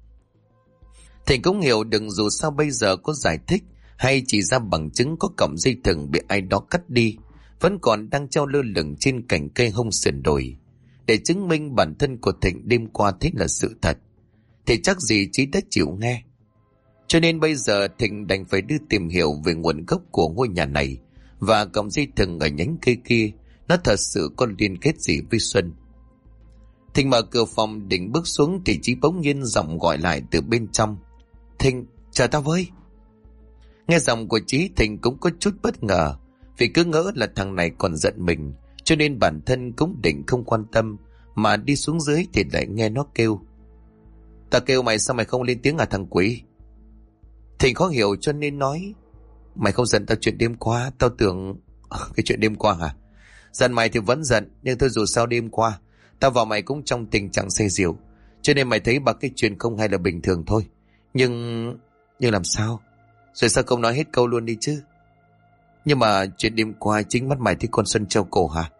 Thịnh cũng hiểu đừng dù sao bây giờ có giải thích hay chỉ ra bằng chứng có cọng dây thừng bị ai đó cắt đi, vẫn còn đang treo lơ lửng trên cành cây hông sườn đồi, để chứng minh bản thân của Thịnh đêm qua thấy là sự thật, thì chắc gì Chí đã chịu nghe. Cho nên bây giờ Thịnh đành phải đi tìm hiểu về nguồn gốc của ngôi nhà này, và cọng dây thừng ở nhánh cây kia nó thật sự có liên kết gì với Xuân. Thịnh mở cửa phòng định bước xuống thì Chí bỗng nhiên giọng gọi lại từ bên trong: Thịnh, chờ tao với. Nghe giọng của Chí, Thịnh cũng có chút bất ngờ, vì cứ ngỡ là thằng này còn giận mình, cho nên bản thân cũng định không quan tâm, mà đi xuống dưới thì lại nghe nó kêu: Tao kêu mày sao mày không lên tiếng à thằng quỷ? Thịnh khó hiểu cho nên nói: Mày không giận tao chuyện đêm qua, tao tưởng... Cái chuyện đêm qua hả? Giận mày thì vẫn giận, nhưng thôi dù sao đêm qua tao và mày cũng trong tình trạng say rượu, cho nên mày thấy ba cái chuyện không hay là bình thường thôi. Nhưng làm sao? Rồi sao không nói hết câu luôn đi chứ? Nhưng mà chuyện đêm qua chính mắt mày thấy con Xuân treo cổ hả?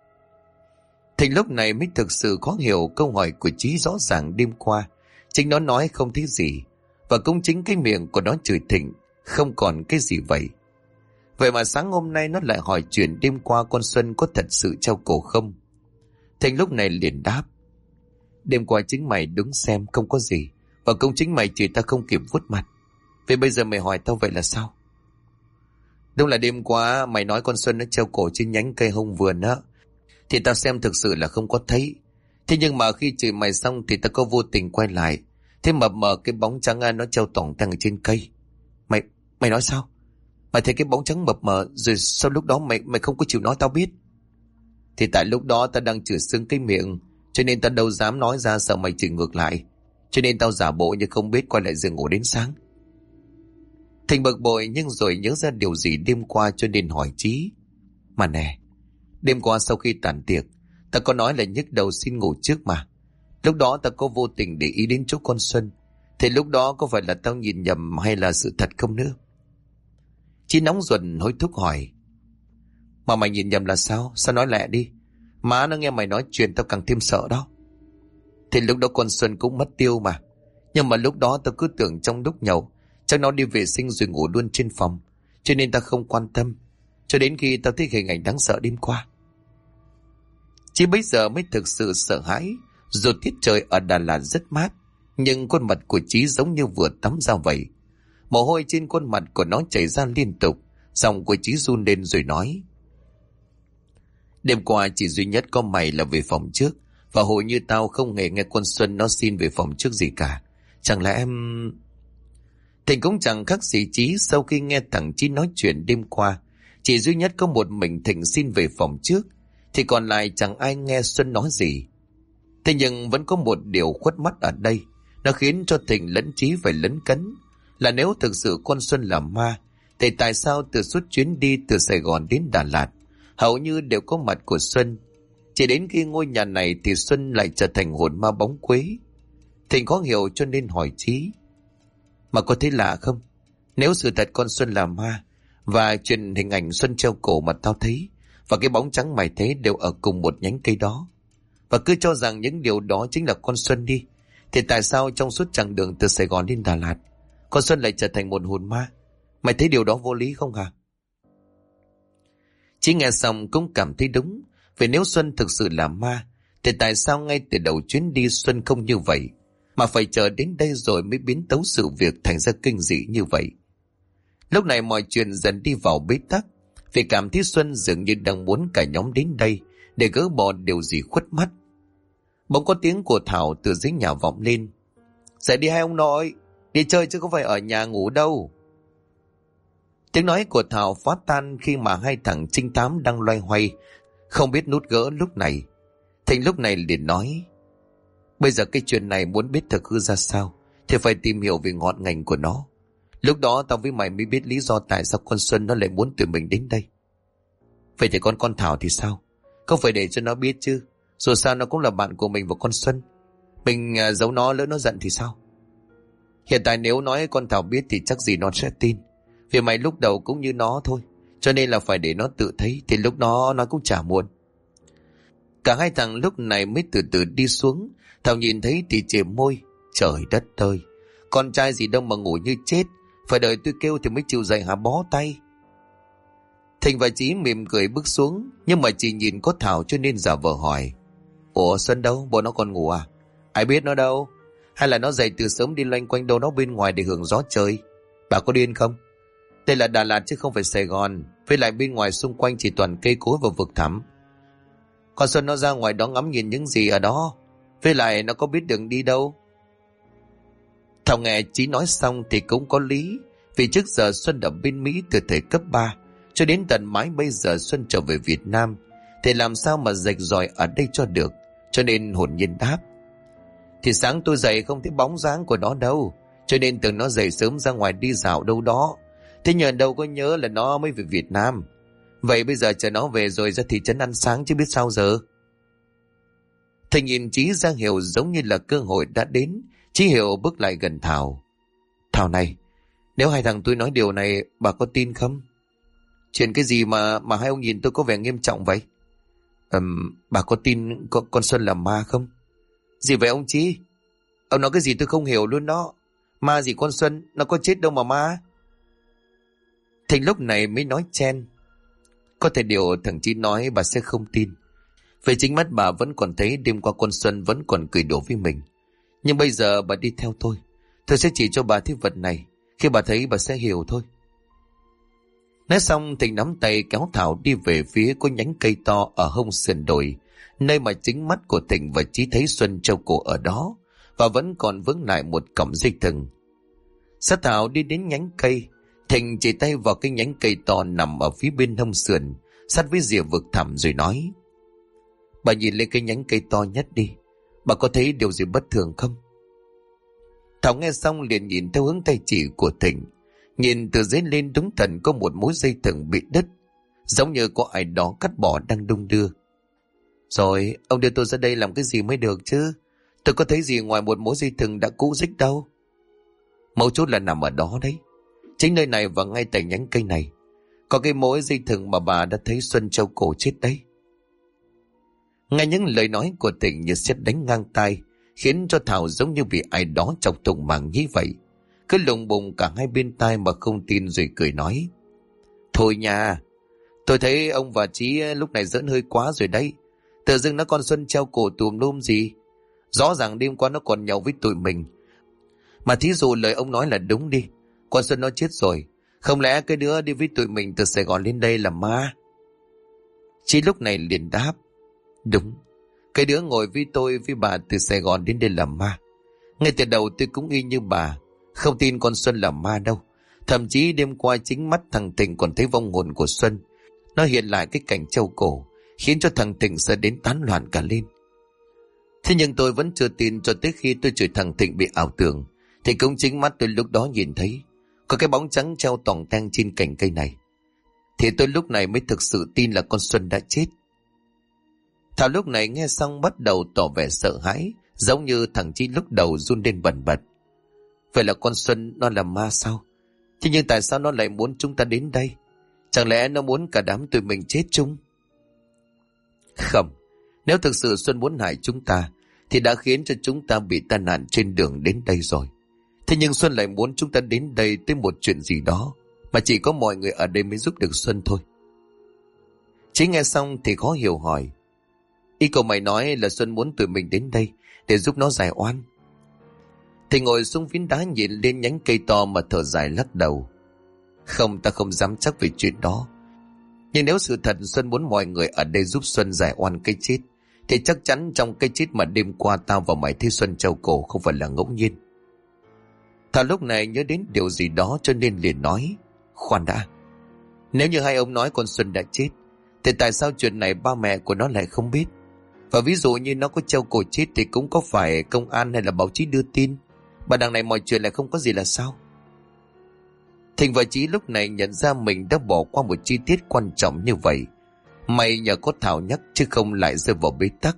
Thành lúc này mới thực sự khó hiểu câu hỏi của Chí. Rõ ràng đêm qua chính nó nói không thấy gì, và cũng chính cái miệng của nó chửi Thịnh không còn cái gì vậy. Vậy mà sáng hôm nay nó lại hỏi chuyện đêm qua con Xuân có thật sự treo cổ không. Thành lúc này liền đáp: đêm qua chính mày đứng xem không có gì, và cũng chính mày chửi ta không kịp vuốt mặt. Vậy bây giờ mày hỏi tao vậy là sao? Đúng là đêm qua mày nói con Xuân nó treo cổ trên nhánh cây hông vườn á, thì tao xem thực sự là không có thấy. Thế nhưng mà khi chửi mày xong thì tao có vô tình quay lại, thế mập mờ cái bóng trắng nó treo tỏng tăng ở trên cây. Mày nói sao? Mày thấy cái bóng trắng mập mờ rồi sau lúc đó mày không có chịu nói tao biết? Thì tại lúc đó tao đang chửi sưng cái miệng, cho nên tao đâu dám nói ra, sợ mày chửi ngược lại, cho nên tao giả bộ như không biết, quay lại giường ngủ đến sáng. Thành bực bội nhưng rồi nhớ ra điều gì đêm qua cho nên hỏi Chí: mà nè, đêm qua sau khi tàn tiệc tao có nói là nhức đầu xin ngủ trước mà. Lúc đó tao có vô tình để ý đến chỗ con Xuân, thì lúc đó có phải là tao nhìn nhầm hay là sự thật không nữa? Chí nóng ruột hối thúc hỏi: mà mày nhìn nhầm là sao? Sao nói lẹ đi, má nó nghe mày nói chuyện tao càng thêm sợ đó. Thì lúc đó con Xuân cũng mất tiêu mà, nhưng mà lúc đó tao cứ tưởng trong lúc nhậu chắc nó đi vệ sinh rồi ngủ luôn trên phòng, cho nên tao không quan tâm, cho đến khi tao thấy hình ảnh đáng sợ đêm qua. Chí bây giờ mới thực sự sợ hãi. Dù tiết trời ở Đà Lạt rất mát, nhưng khuôn mặt của Chí giống như vừa tắm ra vậy. Mồ hôi trên khuôn mặt của nó chảy ra liên tục. Giọng của Chí run lên rồi nói: đêm qua chỉ duy nhất có mày là về phòng trước, và hồi như tao không hề nghe con Xuân nó xin về phòng trước gì cả. Chẳng lẽ em... Thành cũng chẳng khác gì Chí. Sau khi nghe thằng Chí nói chuyện đêm qua, chỉ duy nhất có một mình Thịnh xin về phòng trước, thì còn lại chẳng ai nghe Xuân nói gì. Thế nhưng vẫn có một điều khuất mắt ở đây, nó khiến cho Thịnh lẫn Chí phải lấn cấn, là nếu thực sự con Xuân là ma, thì tại sao từ suốt chuyến đi từ Sài Gòn đến Đà Lạt hầu như đều có mặt của Xuân, chỉ đến khi ngôi nhà này thì Xuân lại trở thành hồn ma bóng quế. Thịnh khó hiểu cho nên hỏi Chí: mà có thấy lạ không? Nếu sự thật con Xuân là ma, và chuyện hình ảnh Xuân treo cổ mà tao thấy và cái bóng trắng mày thấy đều ở cùng một nhánh cây đó, và cứ cho rằng những điều đó chính là con Xuân đi, thì tại sao trong suốt chặng đường từ Sài Gòn đến Đà Lạt con Xuân lại trở thành một hồn ma? Mày thấy điều đó vô lý không hả? Chí nghe xong cũng cảm thấy đúng. Vì nếu Xuân thực sự là ma, thì tại sao ngay từ đầu chuyến đi Xuân không như vậy, mà phải chờ đến đây rồi mới biến tấu sự việc thành ra kinh dị như vậy? Lúc này mọi chuyện dần đi vào bế tắc, vì cảm thấy Xuân dường như đang muốn cả nhóm đến đây để gỡ bỏ điều gì khuất mắt. Bỗng có tiếng của Thảo từ dưới nhà vọng lên: dậy đi hai ông nội, đi chơi chứ không phải ở nhà ngủ đâu. Tiếng nói của Thảo phá tan khi mà hai thằng trinh thám đang loay hoay không biết nút gỡ lúc này. Thành lúc này liền nói: bây giờ cái chuyện này muốn biết thực hư ra sao thì phải tìm hiểu về ngọn ngành của nó. Lúc đó tao với mày mới biết lý do tại sao con Xuân nó lại muốn tụi mình đến đây. Vậy thì con Thảo thì sao? Không phải để cho nó biết chứ, dù sao nó cũng là bạn của mình và con Xuân. Mình giấu nó, lỡ nó giận thì sao? Hiện tại nếu nói con Thảo biết thì chắc gì nó sẽ tin, vì mày lúc đầu cũng như nó thôi, cho nên là phải để nó tự thấy, thì lúc đó nó cũng chả muộn. Cả hai thằng lúc này mới từ từ đi xuống. Thảo nhìn thấy thì chề môi: trời đất ơi, con trai gì đâu mà ngủ như chết, phải đợi tôi kêu thì mới chịu dậy hả, bó tay. Thành và Chí mỉm cười bước xuống, nhưng mà chỉ nhìn có Thảo cho nên giả vờ hỏi: ủa Xuân đâu, bộ nó còn ngủ à? Ai biết nó đâu, hay là nó dậy từ sớm đi loanh quanh đâu đó bên ngoài để hưởng gió trời? Bà có điên không? Đây là Đà Lạt chứ không phải Sài Gòn, với lại bên ngoài xung quanh chỉ toàn cây cối và vực thẳm. Con Xuân nó ra ngoài đó ngắm nhìn những gì ở đó, với lại nó có biết đường đi đâu. Thảo nghe Chí nói xong thì cũng có lý, vì trước giờ Xuân ở bên Mỹ từ thời cấp 3 cho đến tận mãi bây giờ Xuân trở về Việt Nam, thì làm sao mà rạch ròi ở đây cho được, cho nên hồn nhiên đáp: thì sáng tôi dậy không thấy bóng dáng của nó đâu, cho nên tưởng nó dậy sớm ra ngoài đi dạo đâu đó. Thế nhờ đâu có nhớ là nó mới về Việt Nam. Vậy bây giờ chờ nó về rồi ra thị trấn ăn sáng chứ biết sao giờ. Thầy nhìn Chí ra hiệu giống như là cơ hội đã đến. Chí hiệu bước lại gần Thảo: Thảo này, nếu hai thằng tôi nói điều này bà có tin không? Chuyện cái gì mà hai ông nhìn tôi có vẻ nghiêm trọng vậy? Bà có tin con Xuân là ma không? Gì vậy ông Chí? Ông nói cái gì tôi không hiểu luôn đó. Ma gì con Xuân, nó có chết đâu mà ma. Thành lúc này mới nói chen. Có thể điều thằng Chí nói bà sẽ không tin. Về chính mắt bà vẫn còn thấy đêm qua con Xuân vẫn còn cười đùa với mình. Nhưng bây giờ bà đi theo tôi. Tôi sẽ chỉ cho bà thứ vật này. Khi bà thấy bà sẽ hiểu thôi. Nói xong Thịnh nắm tay kéo Thảo đi về phía có nhánh cây to ở hông sườn đồi, nơi mà chính mắt của Thịnh và Chí thấy Xuân treo cổ ở đó và vẫn còn vướng lại một cọng dây thừng. Sát Thảo đi đến nhánh cây, Thịnh chỉ tay vào cái nhánh cây to nằm ở phía bên hông sườn, sát với rìa vực thẳm rồi nói: Bà nhìn lên cái nhánh cây to nhất đi, bà có thấy điều gì bất thường không? Thảo nghe xong liền nhìn theo hướng tay chỉ của Thịnh. Nhìn từ dưới lên đúng thần có một mối dây thừng bị đứt, giống như có ai đó cắt bỏ đang đung đưa. Rồi ông đưa tôi ra đây làm cái gì mới được chứ? Tôi có thấy gì ngoài một mối dây thừng đã cũ rích đâu. Mấu chốt là nằm ở đó đấy. Chính nơi này và ngay tại nhánh cây này có cái mối dây thừng mà bà đã thấy Xuân treo cổ chết đấy. Nghe những lời nói của Thịnh như sét đánh ngang tai, khiến cho Thảo giống như bị ai đó chọc thủng màng nhĩ vậy. Cứ lùng bùng cả hai bên tai mà không tin rồi cười nói: Thôi nha, tôi thấy ông và Chí lúc này giỡn hơi quá rồi đấy. Tự dưng nó con Xuân treo cổ tùm lum gì. Rõ ràng đêm qua nó còn nhậu với tụi mình. Mà thí dụ lời ông nói là đúng đi, con Xuân nó chết rồi, không lẽ cái đứa đi với tụi mình từ Sài Gòn lên đây là ma? Chí lúc này liền đáp: Đúng, cái đứa ngồi với tôi với bà từ Sài Gòn đến đây là ma. Ngay từ đầu tôi cũng y như bà, không tin con Xuân là ma đâu. Thậm chí đêm qua chính mắt thằng Thịnh còn thấy vong hồn của Xuân. Nó hiện lại cái cảnh treo cổ, khiến cho thằng Thịnh sợ đến tán loạn cả lên. Thế nhưng tôi vẫn chưa tin cho tới khi tôi chửi thằng Thịnh bị ảo tưởng. Thì cũng chính mắt tôi lúc đó nhìn thấy có cái bóng trắng treo toòng tang trên cành cây này. Thì tôi lúc này mới thực sự tin là con Xuân đã chết. Thảo lúc này nghe xong bắt đầu tỏ vẻ sợ hãi, giống như thằng Chí lúc đầu run lên bần bật. Vậy là con Xuân nó là ma sao? Thế nhưng tại sao nó lại muốn chúng ta đến đây? Chẳng lẽ nó muốn cả đám tụi mình chết chung? Không, nếu thực sự Xuân muốn hại chúng ta thì đã khiến cho chúng ta bị tai nạn trên đường đến đây rồi. Thế nhưng Xuân lại muốn chúng ta đến đây tới một chuyện gì đó mà chỉ có mọi người ở đây mới giúp được Xuân thôi. Chí nghe xong thì khó hiểu hỏi: Ý cậu mày nói là Xuân muốn tụi mình đến đây để giúp nó giải oan? Thì ngồi xuống phiến đá nhìn lên nhánh cây to mà thở dài lắc đầu: Không, ta không dám chắc về chuyện đó. Nhưng nếu sự thật Xuân muốn mọi người ở đây giúp Xuân giải oan cái chết, thì chắc chắn trong cái chết mà đêm qua tao và mày thấy Xuân treo cổ không phải là ngẫu nhiên. Thảo lúc này nhớ đến điều gì đó cho nên liền nói: Khoan đã, nếu như hai ông nói con Xuân đã chết, thì tại sao chuyện này ba mẹ của nó lại không biết? Và ví dụ như nó có treo cổ chết thì cũng có phải công an hay là báo chí đưa tin, mà đằng này mọi chuyện lại không có gì là sao? Thịnh và Chí lúc này nhận ra mình đã bỏ qua một chi tiết quan trọng như vậy. May nhờ có Thảo nhắc chứ không lại rơi vào bế tắc.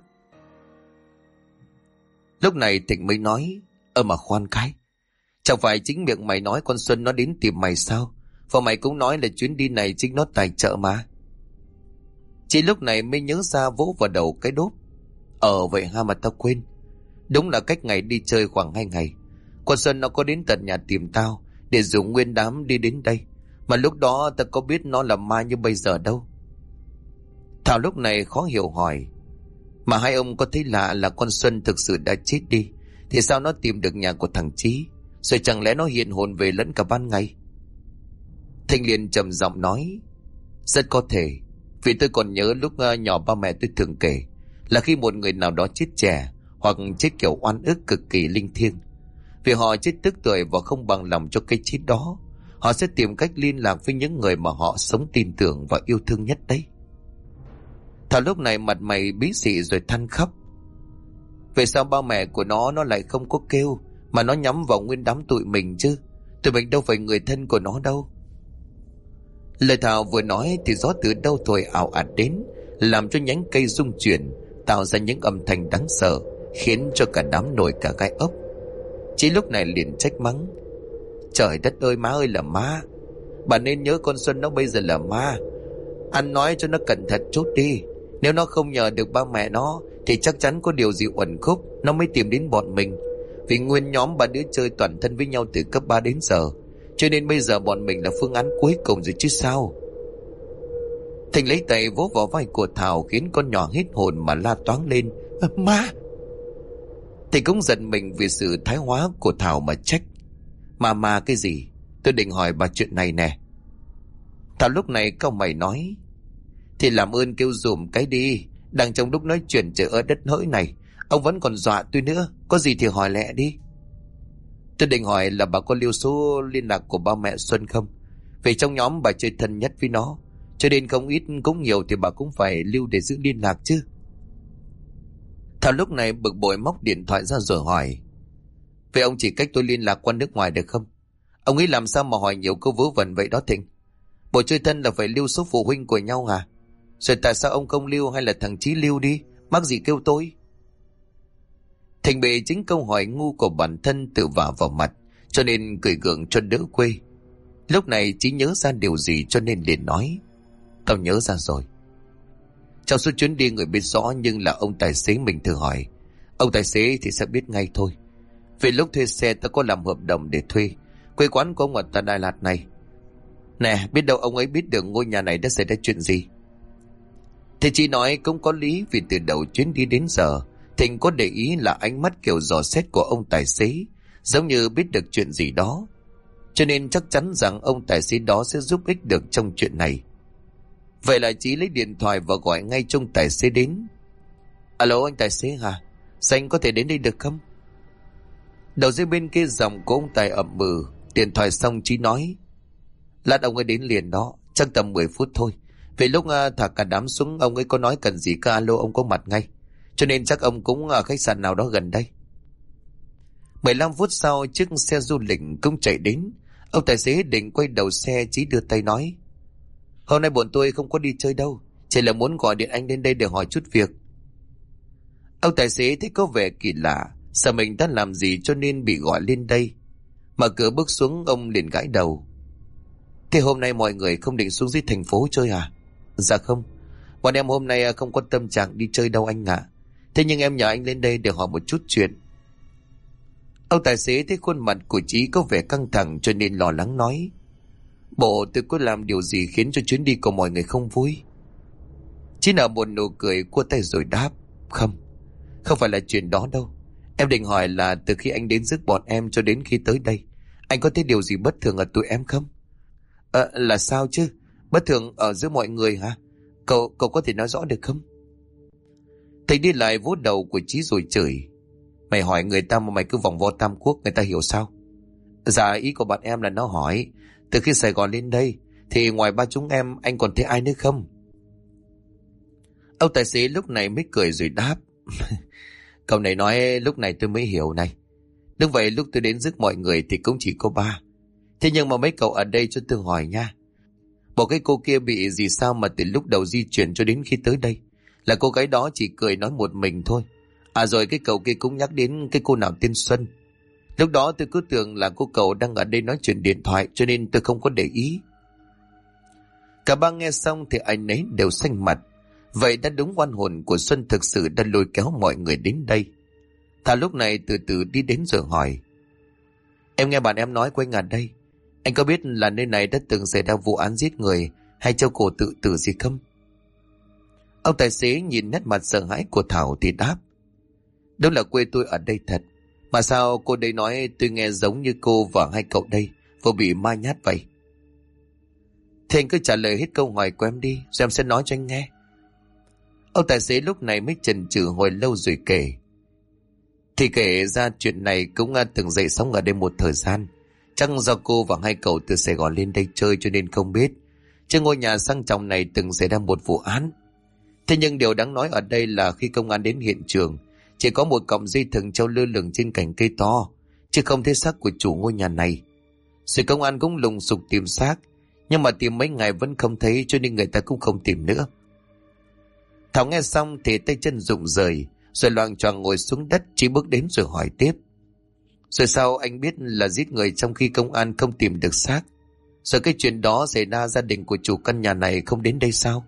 Lúc này Thịnh mới nói: Mà khoan cái, chẳng phải chính miệng mày nói con Xuân nó đến tìm mày sao? Và mày cũng nói là chuyến đi này chính nó tài trợ mà. Chí lúc này mới nhớ ra, vỗ vào đầu cái đốp: Vậy ha, mà tao quên. Đúng là cách ngày đi chơi khoảng 2 ngày, con Xuân nó có đến tận nhà tìm tao để rủ nguyên đám đi đến đây. Mà lúc đó ta có biết nó là ma như bây giờ đâu. Thảo lúc này khó hiểu hỏi: Mà hai ông có thấy lạ là con Xuân thực sự đã chết đi, thì sao nó tìm được nhà của thằng Chí? Rồi chẳng lẽ nó hiện hồn về lẫn cả ban ngày? Thanh liền trầm giọng nói: Rất có thể. Vì tôi còn nhớ lúc nhỏ ba mẹ tôi thường kể là khi một người nào đó chết trẻ hoặc chết kiểu oan ức cực kỳ linh thiêng, vì họ chết tức tuổi và không bằng lòng cho cái chết đó, họ sẽ tìm cách liên lạc với những người mà họ sống tin tưởng và yêu thương nhất đấy. Thảo lúc này mặt mày bí xị rồi than khóc: Về sao ba mẹ của nó lại không có kêu, mà nó nhắm vào nguyên đám tụi mình chứ? Tụi mình đâu phải người thân của nó đâu. Lời Thảo vừa nói thì gió từ đâu thổi ảo ạt đến, làm cho nhánh cây rung chuyển, tạo ra những âm thanh đáng sợ, khiến cho cả đám nổi cả gai ốc. Chí lúc này liền trách mắng: Trời đất ơi, má ơi là má! Bà nên nhớ con Xuân nó bây giờ là ma. Anh nói cho nó cẩn thận chút đi. Nếu nó không nhờ được ba mẹ nó thì chắc chắn có điều gì uẩn khúc nó mới tìm đến bọn mình. Vì nguyên nhóm ba đứa chơi toàn thân với nhau từ cấp 3 đến giờ, cho nên bây giờ bọn mình là phương án cuối cùng rồi chứ sao. Thành lấy tay vỗ vào vai của Thảo khiến con nhỏ hết hồn mà la toáng lên: Ma! Thì cũng giận mình vì sự thái hóa của Thảo mà trách: Ma cái gì? Tôi định hỏi bà chuyện này nè. Thảo lúc này cau mày nói: Thì làm ơn kêu dùm cái đi. Đang trong lúc nói chuyện trời ơi đất hỡi này, ông vẫn còn dọa tôi nữa. Có gì thì hỏi lẹ đi. Tôi định hỏi là bà có lưu số liên lạc của ba mẹ Xuân không? Vì trong nhóm bà chơi thân nhất với nó, cho nên không ít cũng nhiều thì bà cũng phải lưu để giữ liên lạc chứ. Thảo lúc này bực bội móc điện thoại ra rồi hỏi: Vậy ông chỉ cách tôi liên lạc qua nước ngoài được không? Ông ấy làm sao mà hỏi nhiều câu vớ vẩn vậy đó Thịnh? Bộ chơi thân là phải lưu số phụ huynh của nhau hả? Rồi tại sao ông không lưu hay là thằng Chí lưu đi? Mắc gì kêu tôi? Thịnh bị chính câu hỏi ngu của bản thân tự vả vào mặt, cho nên cười gượng cho đỡ quê. Lúc này Chí nhớ ra điều gì cho nên liền nói: Tao nhớ ra rồi. Trong suốt chuyến đi người biết rõ, nhưng là ông tài xế mình thử hỏi. Ông tài xế thì sẽ biết ngay thôi. Vì lúc thuê xe ta có làm hợp đồng để thuê quê quán của ông ở tại Đà Lạt này. Nè, biết đâu ông ấy biết được ngôi nhà này đã xảy ra chuyện gì. Thì chị nói cũng có lý, vì từ đầu chuyến đi đến giờ Thịnh có để ý là ánh mắt kiểu dò xét của ông tài xế giống như biết được chuyện gì đó, cho nên chắc chắn rằng ông tài xế đó sẽ giúp ích được trong chuyện này. Vậy là chị lấy điện thoại và gọi ngay trông tài xế đến. Alo anh tài xế hả? Sao anh có thể đến đây được không? Đầu dây bên kia giọng của ông tài ậm ừ. Điện thoại xong chị nói: Lát ông ấy đến liền đó, chắc tầm 10 phút thôi. Vì lúc thả cả đám xuống, ông ấy có nói cần gì cứ alo ông có mặt ngay. Cho nên chắc ông cũng ở khách sạn nào đó gần đây. 15 phút sau chiếc xe du lịch cũng chạy đến. Ông tài xế định quay đầu xe, Chí đưa tay nói: Hôm nay bọn tôi không có đi chơi đâu, chỉ là muốn gọi điện anh đến đây để hỏi chút việc. Ông tài xế thấy có vẻ kỳ lạ, sợ mình đã làm gì cho nên bị gọi lên đây. Mở cửa bước xuống, ông liền gãi đầu: Thế hôm nay mọi người không định xuống dưới thành phố chơi à? Dạ không, bọn em hôm nay không có tâm trạng đi chơi đâu anh ạ. Thế nhưng em nhờ anh lên đây để hỏi một chút chuyện. Ông tài xế thấy khuôn mặt của Chí có vẻ căng thẳng cho nên lo lắng nói: Bộ tôi có làm điều gì khiến cho chuyến đi của mọi người không vui? Chí nở một nụ cười cua tay rồi đáp: Không phải là chuyện đó đâu. Em định hỏi là từ khi anh đến rước bọn em cho đến khi tới đây, anh có thấy điều gì bất thường ở tụi em không? Là sao chứ? Bất thường ở giữa mọi người hả? Cậu có thể nói rõ được không? Thầy đi lại vuốt đầu của Chí rồi chửi: Mày hỏi người ta mà mày cứ vòng vo Tam Quốc, người ta hiểu sao? Dạ ý của bạn em là nó hỏi từ khi Sài Gòn lên đây thì ngoài ba chúng em anh còn thấy ai nữa không? Ông tài xế lúc này mới cười rồi đáp: Cậu này nói lúc này tôi mới hiểu này. Đúng vậy, lúc tôi đến rước mọi người thì cũng chỉ có ba. Thế nhưng mà mấy cậu ở đây cho tôi hỏi nha, bộ cái cô kia bị gì sao mà từ lúc đầu di chuyển cho đến khi tới đây là cô gái đó chỉ cười nói một mình thôi. À rồi cái cậu kia cũng nhắc đến cái cô nào tên Xuân. Lúc đó tôi cứ tưởng là cô cậu đang ở đây nói chuyện điện thoại, cho nên tôi không có để ý. Cả ba nghe xong thì ai nấy đều xanh mặt. Vậy đã đúng, oan hồn của Xuân thực sự đã lôi kéo mọi người đến đây. Thà lúc này từ từ đi đến rồi hỏi: Em nghe bạn em nói của anh ở đây, anh có biết là nơi này đã từng xảy ra vụ án giết người hay treo cổ tự tử gì không? Ông tài xế nhìn nét mặt sợ hãi của Thảo thì đáp: Đúng là quê tôi ở đây thật. Mà sao cô đây nói tôi nghe giống như cô và hai cậu đây vừa bị ma nhát vậy? Thì anh cứ trả lời hết câu hỏi của em đi, rồi em sẽ nói cho anh nghe. Ông tài xế lúc này mới chần chừ hồi lâu rồi kể. Thì kể ra chuyện này cũng từng dậy sóng ở đây một thời gian. Chắc do cô và hai cậu từ Sài Gòn lên đây chơi cho nên không biết. Chứ ngôi nhà sang trọng này từng xảy ra một vụ án. Thế nhưng điều đáng nói ở đây là khi công an đến hiện trường, chỉ có một cọng dây thừng treo lơ lửng trên cành cây to, chứ không thấy xác của chủ ngôi nhà này. Rồi công an cũng lùng sục tìm xác, nhưng mà tìm mấy ngày vẫn không thấy, cho nên người ta cũng không tìm nữa. Thảo nghe xong thì tay chân rụng rời, rồi loạng choạng ngồi xuống đất. Chỉ bước đến rồi hỏi tiếp: Rồi sao anh biết là giết người trong khi công an không tìm được xác? Rồi cái chuyện đó xảy ra, gia đình của chủ căn nhà này không đến đây sao?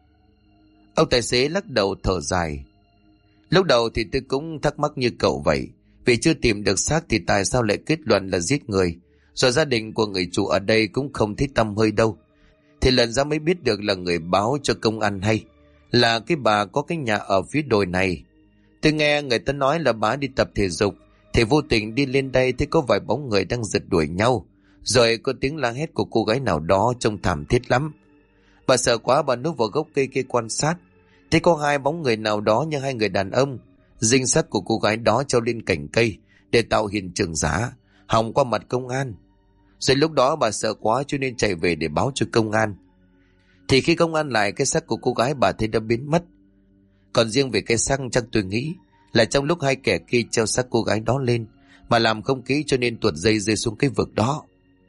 Ông tài xế lắc đầu thở dài. Lúc đầu thì tôi cũng thắc mắc như cậu vậy. Vì chưa tìm được xác thì tại sao lại kết luận là giết người? Rồi gia đình của người chủ ở đây cũng không thấy tăm hơi đâu. Thì lần ra mới biết được là người báo cho công an hay là cái bà có cái nhà ở phía đồi này. Tôi nghe người ta nói là bà đi tập thể dục, thì vô tình đi lên đây thấy có vài bóng người đang rượt đuổi nhau. Rồi có tiếng la hét của cô gái nào đó trông thảm thiết lắm. Bà sợ quá, bà núp vào gốc cây kia quan sát. Thấy có hai bóng người nào đó như hai người đàn ông. Dinh xác của cô gái đó treo lên cành cây để tạo hiện trường giả, hòng qua mặt công an. Rồi lúc đó bà sợ quá cho nên chạy về để báo cho công an. Thì khi công an lại, cái xác của cô gái bà thấy đã biến mất. Còn riêng về cái xác, chắc tôi nghĩ là trong lúc hai kẻ kia treo xác cô gái đó lên mà làm không kỹ, cho nên tuột dây rơi xuống cái vực đó.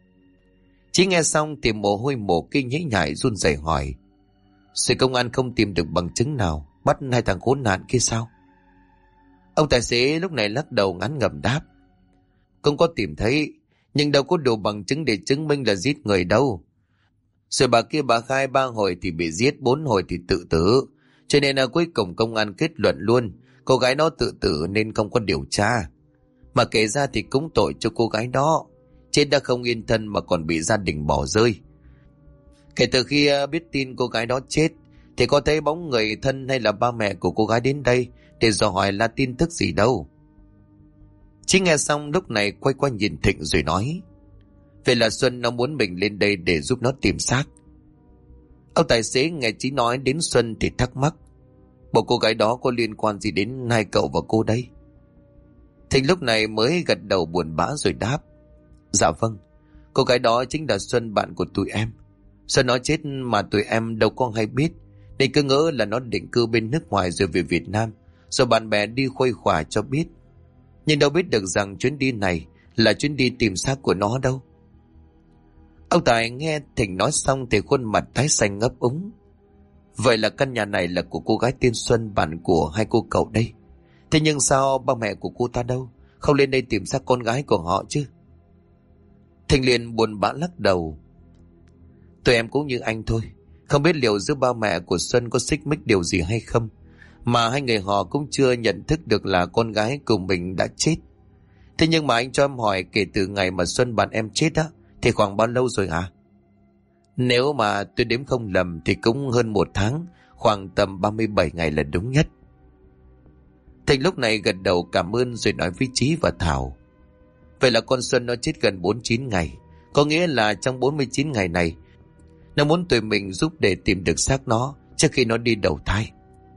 Chỉ nghe xong thì mồ hôi mồ kinh nhễ nhại run rẩy hỏi: Sự công an không tìm được bằng chứng nào bắt hai thằng khốn nạn kia sao? Ông tài xế lúc này lắc đầu ngán ngẩm đáp: Không có tìm thấy, nhưng đâu có đủ bằng chứng để chứng minh là giết người đâu. Rồi bà kia bà khai 3 hồi thì bị giết, 4 hồi thì tự tử. Cho nên là cuối cùng công an kết luận luôn cô gái đó tự tử nên không có điều tra. Mà kể ra thì cũng tội cho cô gái đó. Chết đã không yên thân mà còn bị gia đình bỏ rơi. Kể từ khi biết tin cô gái đó chết thì có thấy bóng người thân hay là ba mẹ của cô gái đến đây để dò hỏi là tin tức gì đâu. Chí nghe xong lúc này quay qua nhìn Thịnh rồi nói: Vậy là Xuân nó muốn mình lên đây để giúp nó tìm xác. Ông tài xế nghe Chí nói đến Xuân thì thắc mắc: Bộ cô gái đó có liên quan gì đến hai cậu và cô đây? Thịnh lúc này mới gật đầu buồn bã rồi đáp: Dạ vâng, cô gái đó chính là Xuân, bạn của tụi em. Xuân nó chết mà tụi em đâu có hay biết, nên cứ ngỡ là nó định cư bên nước ngoài rồi về Việt Nam, rồi bạn bè đi khuây khỏa cho biết. Nhưng đâu biết được rằng chuyến đi này là chuyến đi tìm xác của nó đâu. Ông Tài nghe Thịnh nói xong thì khuôn mặt tái xanh ngấp úng. Vậy là căn nhà này là của cô gái tên Xuân, bạn của hai cô cậu đây. Thế nhưng sao ba mẹ của cô ta đâu, không lên đây tìm xác con gái của họ chứ? Thịnh liền buồn bã lắc đầu: Tụi em cũng như anh thôi, không biết liệu giữa ba mẹ của Xuân có xích mích điều gì hay không, mà hai người họ cũng chưa nhận thức được là con gái của mình đã chết. Thế nhưng mà anh cho em hỏi, kể từ ngày mà Xuân bạn em chết á thì khoảng bao lâu rồi hả? Nếu mà tôi đếm không lầm thì cũng hơn 1 tháng, khoảng tầm 37 ngày là đúng nhất. Thịnh lúc này gật đầu cảm ơn rồi nói với Chí và Thảo: Vậy là con Xuân nó chết gần 49 ngày, có nghĩa là trong 49 ngày này nó muốn tụi mình giúp để tìm được xác nó trước khi nó đi đầu thai.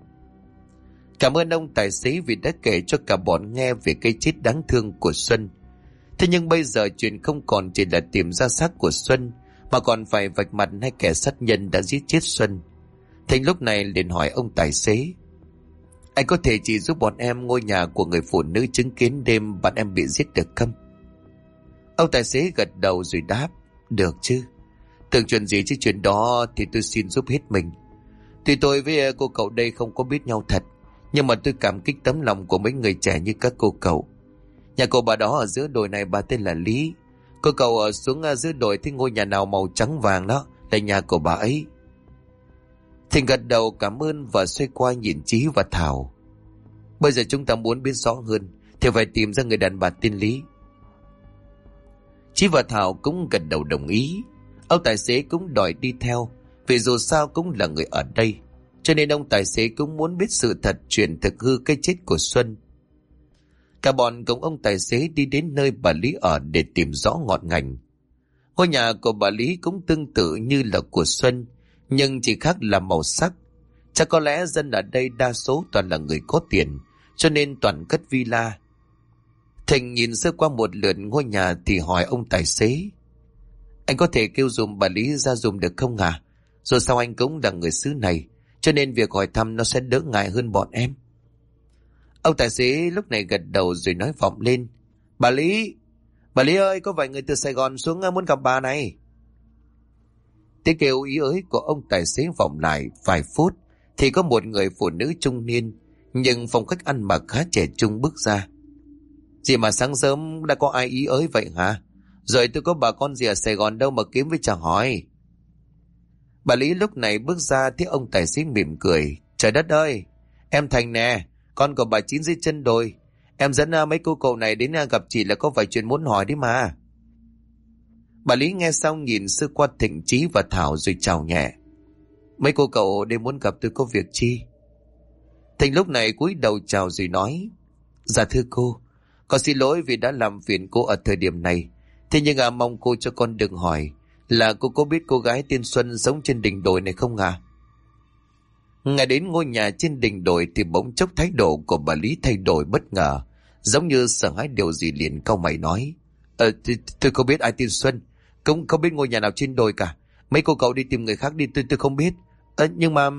Cảm ơn ông tài xế vì đã kể cho cả bọn nghe về cái chết đáng thương của Xuân. Thế nhưng bây giờ chuyện không còn chỉ là tìm ra xác của Xuân, mà còn phải vạch mặt hai kẻ sát nhân đã giết chết Xuân. Thành lúc này liền hỏi ông tài xế: Anh có thể chỉ giúp bọn em ngôi nhà của người phụ nữ chứng kiến đêm bạn em bị giết được không? Ông tài xế gật đầu rồi đáp: Được chứ. Tưởng chuyện gì chứ chuyện đó thì tôi xin giúp hết mình. Tuy tôi với cô cậu đây không có biết nhau thật, nhưng mà tôi cảm kích tấm lòng của mấy người trẻ như các cô cậu. Nhà cô bà đó ở giữa đồi này bà tên là Lý. Cô cậu ở xuống giữa đồi thấy ngôi nhà nào màu trắng vàng đó là nhà của bà ấy. Thịnh gật đầu cảm ơn và xoay qua nhìn Chí và Thảo: Bây giờ chúng ta muốn biết rõ hơn thì phải tìm ra người đàn bà tên Lý. Chí và Thảo cũng gật đầu đồng ý. Ông tài xế cũng đòi đi theo, vì dù sao cũng là người ở đây, cho nên ông tài xế cũng muốn biết sự thật chuyện thực hư cái chết của Xuân. Cả bọn cùng ông tài xế đi đến nơi bà Lý ở để tìm rõ ngọn ngành. Ngôi nhà của bà Lý cũng tương tự như là của Xuân, nhưng chỉ khác là màu sắc. Chắc có lẽ dân ở đây đa số toàn là người có tiền, cho nên toàn cất villa. Thịnh nhìn sơ qua một lượt ngôi nhà thì hỏi ông tài xế: Anh có thể kêu dùm bà Lý ra dùm được không à? Rồi sao anh cũng là người xứ này, cho nên việc hỏi thăm nó sẽ đỡ ngại hơn bọn em. Ông tài xế lúc này gật đầu rồi nói vọng lên: Bà Lý ơi, có vài người từ Sài Gòn xuống muốn gặp bà này. Tiếng kêu ý ới của ông tài xế vọng lại vài phút thì có một người phụ nữ trung niên nhưng phong cách ăn mặc khá trẻ trung bước ra. Gì mà sáng sớm đã có ai ý ới vậy hả? Rồi tôi có bà con gì ở Sài Gòn đâu mà kiếm với chả hỏi. Bà Lý lúc này bước ra thấy ông tài xế mỉm cười. Trời đất ơi, em Thành nè, con của bà Chín dưới chân đồi. Em dẫn mấy cô cậu này đến gặp chị là có vài chuyện muốn hỏi đấy mà. Bà Lý nghe xong nhìn sơ qua Thịnh, Chí và Thảo rồi chào nhẹ. Mấy cô cậu đều muốn gặp tôi có việc chi? Thịnh lúc này cúi đầu chào rồi nói. Dạ thưa cô, con xin lỗi vì đã làm phiền cô ở thời điểm này. Thế nhưng mong cô cho con đừng hỏi là cô có biết cô gái tên Xuân sống trên đỉnh đồi này không à? Ngay đến ngôi nhà trên đỉnh đồi thì bỗng chốc thái độ của bà Lý thay đổi bất ngờ, giống như sợ hãi điều gì liền cau mày nói. Tôi không biết ai tên Xuân, cũng không biết ngôi nhà nào trên đồi cả. Mấy cô cậu đi tìm người khác đi, tôi không biết. Nhưng mà...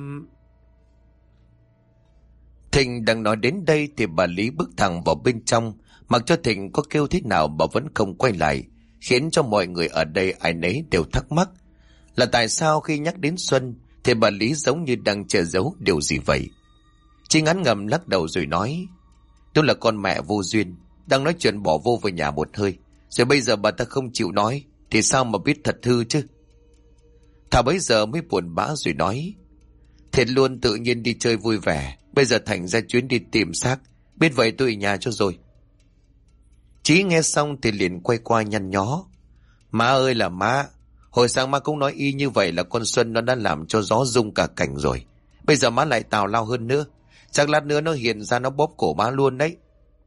Thịnh đang nói đến đây thì bà Lý bước thẳng vào bên trong, mặc cho Thịnh có kêu thế nào mà vẫn không quay lại, khiến cho mọi người ở đây ai nấy đều thắc mắc là tại sao khi nhắc đến Xuân thì bà Lý giống như đang che giấu điều gì vậy. Chị ngán ngầm lắc đầu rồi nói. Tôi là con mẹ vô duyên, đang nói chuyện bỏ vô về nhà một hơi, rồi bây giờ bà ta không chịu nói thì sao mà biết thật hư chứ. Thảo bấy giờ mới buồn bã rồi nói. Thiệt luôn, tự nhiên đi chơi vui vẻ, bây giờ thành ra chuyến đi tìm xác, biết vậy tôi ở nhà cho rồi. Chí nghe xong thì liền quay qua nhăn nhó. Má ơi là má, hồi sáng má cũng nói y như vậy là con Xuân nó đã làm cho gió rung cả cảnh rồi. Bây giờ má lại tào lao hơn nữa, chắc lát nữa nó hiện ra nó bóp cổ má luôn đấy.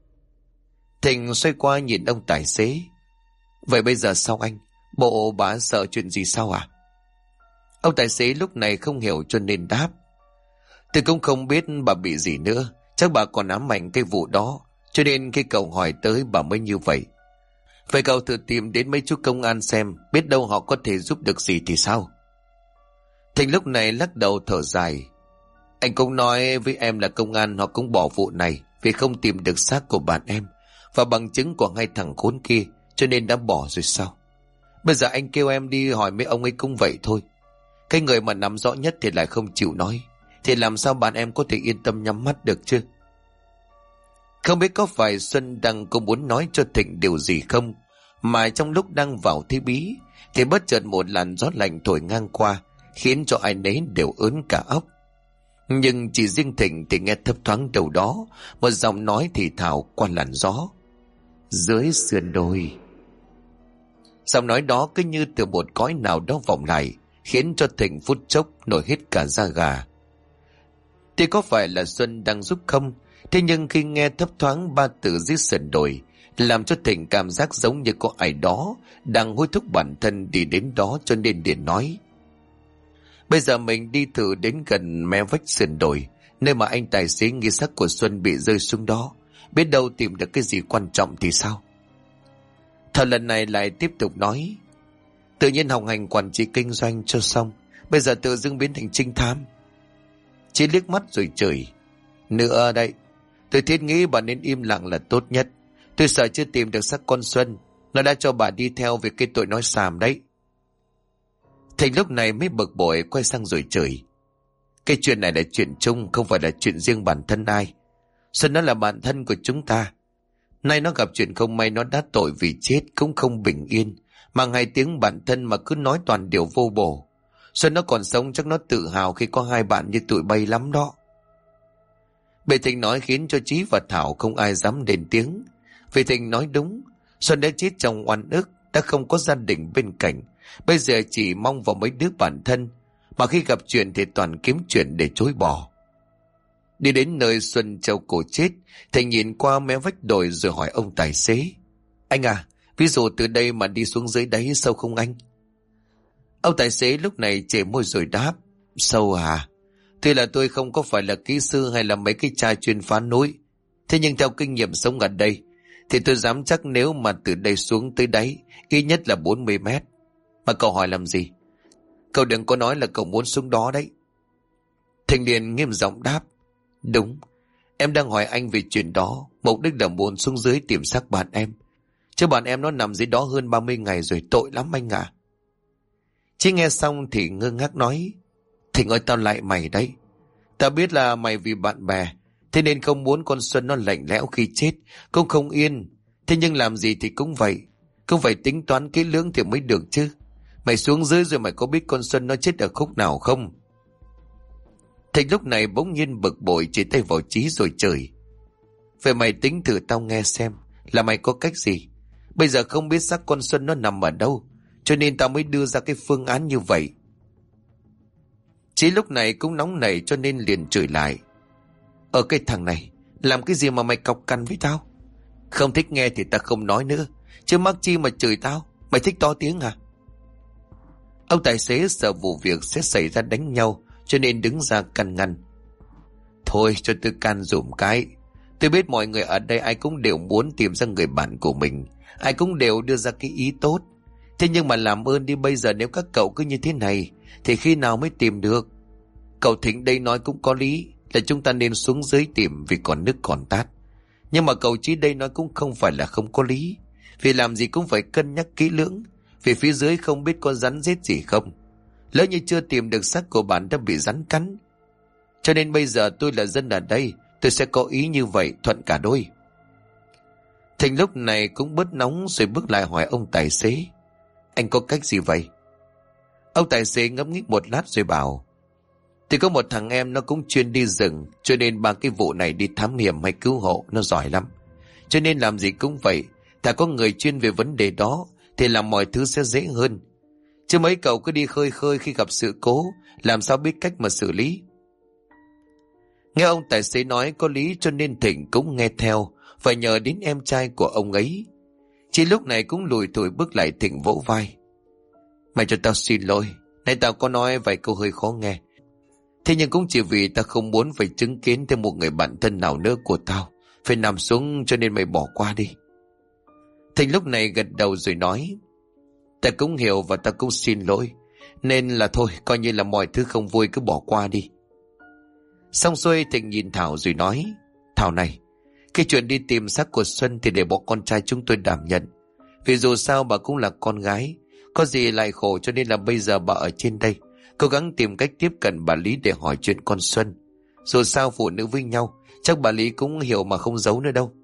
Thịnh xoay qua nhìn ông tài xế. Vậy bây giờ sao anh? Bộ bà sợ chuyện gì sao à? Ông tài xế lúc này không hiểu cho nên đáp. Tôi cũng không biết bà bị gì nữa, chắc bà còn ám ảnh cái vụ đó, cho nên khi cậu hỏi tới bà mới như vậy. Vậy cậu thử tìm đến mấy chú công an xem, biết đâu họ có thể giúp được gì thì sao? Thành lúc này lắc đầu thở dài. Anh cũng nói với em là công an họ cũng bỏ vụ này vì không tìm được xác của bạn em và bằng chứng của hai thằng khốn kia, cho nên đã bỏ rồi sao? Bây giờ anh kêu em đi hỏi mấy ông ấy cũng vậy thôi. Cái người mà nắm rõ nhất thì lại không chịu nói, thì làm sao bạn em có thể yên tâm nhắm mắt được chứ? Không biết có phải Xuân Đăng cũng muốn nói cho Thịnh điều gì không, mà trong lúc đang vào thế bí thì bất chợt một làn gió lạnh thổi ngang qua, khiến cho ai nấy đều ớn cả óc. Nhưng chỉ riêng Thịnh thì nghe thấp thoáng đâu đó một giọng nói thì thào qua làn gió. Dưới sườn đồi. Giọng nói đó cứ như từ một cõi nào đó vọng lại, khiến cho Thịnh phút chốc nổi hết cả da gà. Thì có phải là Xuân đang giúp không? Thế nhưng khi nghe thấp thoáng ba từ dưới sườn đồi, làm cho Thịnh cảm giác giống như có ai đó đang hối thúc bản thân đi đến đó, cho nên liền nói. Bây giờ mình đi thử đến gần mé vách sườn đồi, nơi mà anh tài xế nghi xác của Xuân bị rơi xuống đó. Biết đâu tìm được cái gì quan trọng thì sao? Thợ lần này lại tiếp tục nói. Tự nhiên học hành quản trị kinh doanh cho xong, bây giờ tự dưng biến thành trinh thám. Chỉ liếc mắt rồi chửi. Nữa đây, tôi thiết nghĩ bà nên im lặng là tốt nhất. Tôi sợ chưa tìm được xác con Xuân, nó đã cho bà đi theo vì cái tội nói xàm đấy. Thành lúc này mới bực bội quay sang rồi chửi. Cái chuyện này là chuyện chung, không phải là chuyện riêng bản thân ai. Xuân nó là bạn thân của chúng ta. Nay nó gặp chuyện không may, nó đã tội vì chết cũng không bình yên, mà ngay tiếng bản thân mà cứ nói toàn điều vô bổ. Xuân nó còn sống chắc nó tự hào khi có hai bạn như tụi bay lắm đó. Bệ Thịnh nói khiến cho Chí và Thảo không ai dám lên tiếng. Vì Thịnh nói đúng, Xuân đã chết trong oan ức, đã không có gia đình bên cạnh, bây giờ chỉ mong vào mấy đứa bạn thân, mà khi gặp chuyện thì toàn kiếm chuyện để chối bỏ. Đi đến nơi Xuân treo cổ chết, Thịnh nhìn qua mé vách đồi rồi hỏi ông tài xế. Anh à, ví dụ từ đây mà đi xuống dưới đáy sâu không anh? Ông tài xế lúc này chề môi rồi đáp. Sâu à? Tuy là tôi không có phải là kỹ sư hay là mấy cái trai chuyên phá núi, thế nhưng theo kinh nghiệm sống ở đây thì tôi dám chắc nếu mà từ đây xuống tới đáy ít nhất là 40 mét. Mà cậu hỏi làm gì? Cậu đừng có nói là cậu muốn xuống đó đấy. Thanh niên nghiêm giọng đáp. Đúng, em đang hỏi anh về chuyện đó, mục đích là muốn xuống dưới tìm xác bạn em. Chứ bạn em nó nằm dưới đó hơn 30 ngày rồi, tội lắm anh à. Chứ nghe xong thì ngơ ngác nói. Thịnh ơi, tao lại mày đấy. Tao biết là mày vì bạn bè, thế nên không muốn con Xuân nó lạnh lẽo khi chết, cũng không yên. Thế nhưng làm gì thì cũng vậy. Không phải tính toán kỹ lưỡng thì mới được chứ. Mày xuống dưới rồi mày có biết con Xuân nó chết ở khúc nào không? Thịnh lúc này bỗng nhiên bực bội chỉ tay vào Chí rồi chửi. Vậy mày tính thử tao nghe xem là mày có cách gì. Bây giờ không biết xác con Xuân nó nằm ở đâu, cho nên tao mới đưa ra cái phương án như vậy. Chí lúc này cũng nóng nảy cho nên liền chửi lại. Ở cái thằng này, làm cái gì mà mày cọc cằn với tao? Không thích nghe thì ta không nói nữa, chứ mắc chi mà chửi tao. Mày thích to tiếng à? Ông tài xế sợ vụ việc sẽ xảy ra đánh nhau, cho nên đứng ra can ngăn. Thôi cho tôi can dùm cái. Tôi biết mọi người ở đây ai cũng đều muốn tìm ra người bạn của mình, ai cũng đều đưa ra cái ý tốt. Thế nhưng mà làm ơn đi, bây giờ nếu các cậu cứ như thế này thì khi nào mới tìm được? Cậu Thịnh đây nói cũng có lý, là chúng ta nên xuống dưới tìm vì còn nước còn tát. Nhưng mà cậu Chí đây nói cũng không phải là không có lý, vì làm gì cũng phải cân nhắc kỹ lưỡng, vì phía dưới không biết có rắn rết gì không. Lỡ như chưa tìm được xác của bạn đã bị rắn cắn. Cho nên bây giờ tôi là dân ở đây, tôi sẽ có ý như vậy, thuận cả đôi. Thịnh lúc này cũng bớt nóng rồi bước lại hỏi ông tài xế. Anh có cách gì vậy? Ông tài xế ngẫm nghĩ một lát rồi bảo. Thì có một thằng em nó cũng chuyên đi rừng, cho nên ba cái vụ này đi thám hiểm hay cứu hộ nó giỏi lắm. Cho nên làm gì cũng vậy, thà có người chuyên về vấn đề đó thì làm mọi thứ sẽ dễ hơn. Chứ mấy cậu cứ đi khơi khơi khi gặp sự cố, làm sao biết cách mà xử lý. Nghe ông tài xế nói có lý cho nên Thịnh cũng nghe theo, phải nhờ đến em trai của ông ấy. Chỉ lúc này cũng lùi thủi bước lại Thịnh vỗ vai. Mày cho tao xin lỗi, nãy tao có nói vài câu hơi khó nghe. Thế nhưng cũng chỉ vì tao không muốn phải chứng kiến thêm một người bạn thân nào nữa của tao phải nằm xuống, cho nên mày bỏ qua đi. Thịnh lúc này gật đầu rồi nói. Ta cũng hiểu và ta cũng xin lỗi, nên là thôi coi như là mọi thứ không vui cứ bỏ qua đi. Xong xuôi Thịnh nhìn Thảo rồi nói. Thảo này, cái chuyện đi tìm xác của Xuân thì để bọn con trai chúng tôi đảm nhận. Vì dù sao bà cũng là con gái, có gì lại khổ, cho nên là bây giờ bà ở trên đây cố gắng tìm cách tiếp cận bà Lý để hỏi chuyện con Xuân. Dù sao phụ nữ với nhau, chắc bà Lý cũng hiểu mà không giấu nữa đâu.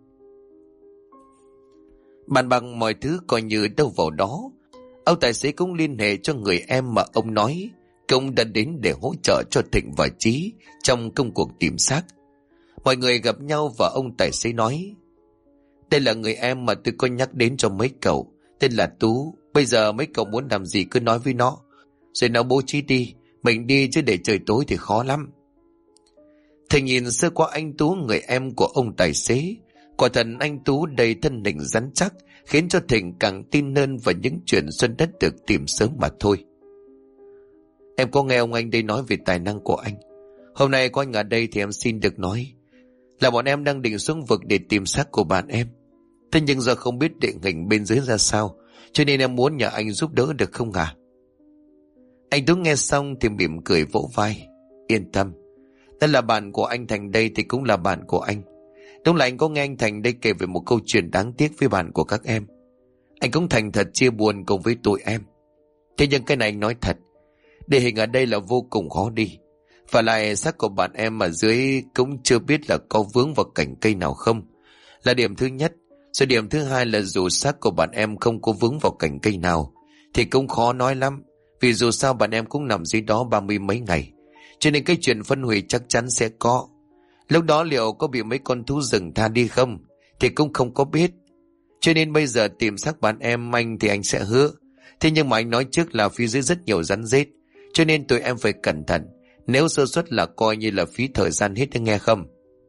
Bàn bằng mọi thứ coi như đâu vào đó. Ông tài xế cũng liên hệ cho người em mà ông nói công đã đến để hỗ trợ cho Thịnh và Chí trong công cuộc tìm xác. Mọi người gặp nhau và ông tài xế nói. Đây là người em mà tôi có nhắc đến cho mấy cậu, tên là Tú. Bây giờ mấy cậu muốn làm gì cứ nói với nó, rồi nó bố trí đi. Mình đi chứ để trời tối thì khó lắm. Thịnh nhìn sơ qua anh Tú, người em của ông tài xế. Quả thật anh Tú đầy thân hình rắn chắc, khiến cho Thịnh càng tin hơn vào những chuyện Xuân đất được tìm sớm mà thôi. Em có nghe ông anh đây nói về tài năng của anh. Hôm nay có anh ở đây thì em xin được nói là bọn em đang định xuống vực để tìm xác của bạn em. Thế nhưng giờ không biết địa hình bên dưới ra sao, cho nên em muốn nhờ anh giúp đỡ được không hả? Anh Tú nghe xong thì mỉm cười vỗ vai. Yên tâm, đó là bạn của anh Thành đây thì cũng là bạn của anh. Đúng là anh có nghe anh Thành đây kể về một câu chuyện đáng tiếc với bạn của các em. Anh cũng thành thật chia buồn cùng với tụi em. Thế nhưng cái này anh nói thật, địa hình ở đây là vô cùng khó đi. Và lại xác của bạn em ở dưới cũng chưa biết là có vướng vào cành cây nào không, là điểm thứ nhất. Rồi điểm thứ hai là dù xác của bạn em không có vướng vào cành cây nào thì cũng khó nói lắm. Vì dù sao bạn em cũng nằm dưới đó 30 mấy ngày, cho nên cái chuyện phân hủy chắc chắn sẽ có. Lúc đó liệu có bị mấy con thú rừng tha đi không thì cũng không có biết. Cho nên bây giờ tìm xác bạn em anh thì anh sẽ hứa. Thế nhưng mà anh nói trước là phía dưới rất nhiều rắn rết, cho nên tụi em phải cẩn thận. Nếu sơ suất là coi như là phí thời gian hết, nghe không?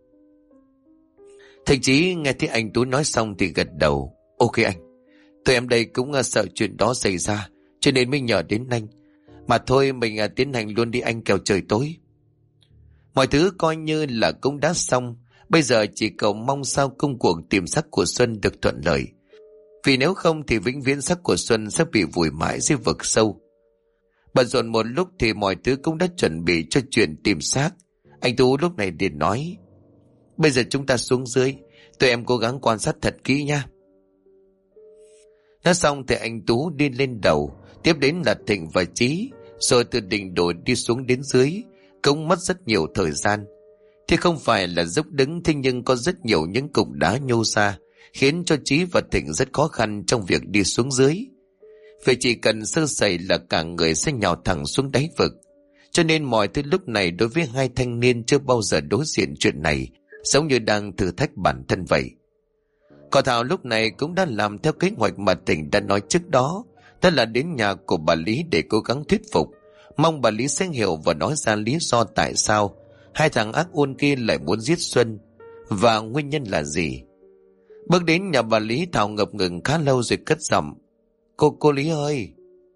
Thậm chí nghe thấy anh Tú nói xong thì gật đầu. Ok anh, tụi em đây cũng sợ chuyện đó xảy ra, cho nên mới nhờ đến anh. Mà thôi mình tiến hành luôn đi anh, kẻo trời tối. Mọi thứ coi như là cũng đã xong. Bây giờ chỉ cầu mong sao công cuộc tìm xác của Xuân được thuận lợi. Vì nếu không thì vĩnh viễn xác của Xuân sẽ bị vùi mãi dưới vực sâu. Bận rộn một lúc thì mọi thứ cũng đã chuẩn bị cho chuyện tìm xác. Anh Tú lúc này liền nói. Bây giờ chúng ta xuống dưới, tụi em cố gắng quan sát thật kỹ nha. Nói xong thì anh Tú đi lên đầu, tiếp đến là Thịnh và Chí, rồi từ đỉnh đồi đi xuống đến dưới. Cũng mất rất nhiều thời gian. Thì không phải là dốc đứng, thế nhưng có rất nhiều những cục đá nhô ra, khiến cho Chí và Thịnh rất khó khăn trong việc đi xuống dưới. Vì chỉ cần sơ sẩy là cả người sẽ nhào thẳng xuống đáy vực. Cho nên mọi thứ lúc này đối với hai thanh niên chưa bao giờ đối diện chuyện này, giống như đang thử thách bản thân vậy. Còn Thảo lúc này cũng đã làm theo kế hoạch mà Thịnh đã nói trước đó, đó là đến nhà của bà Lý để cố gắng thuyết phục, mong bà Lý sẽ hiểu và nói ra lý do tại sao hai thằng ác ôn kia lại muốn giết Xuân và nguyên nhân là gì. Bước đến nhà bà Lý, Thảo ngập ngừng khá lâu rồi cất giọng: Cô Lý ơi.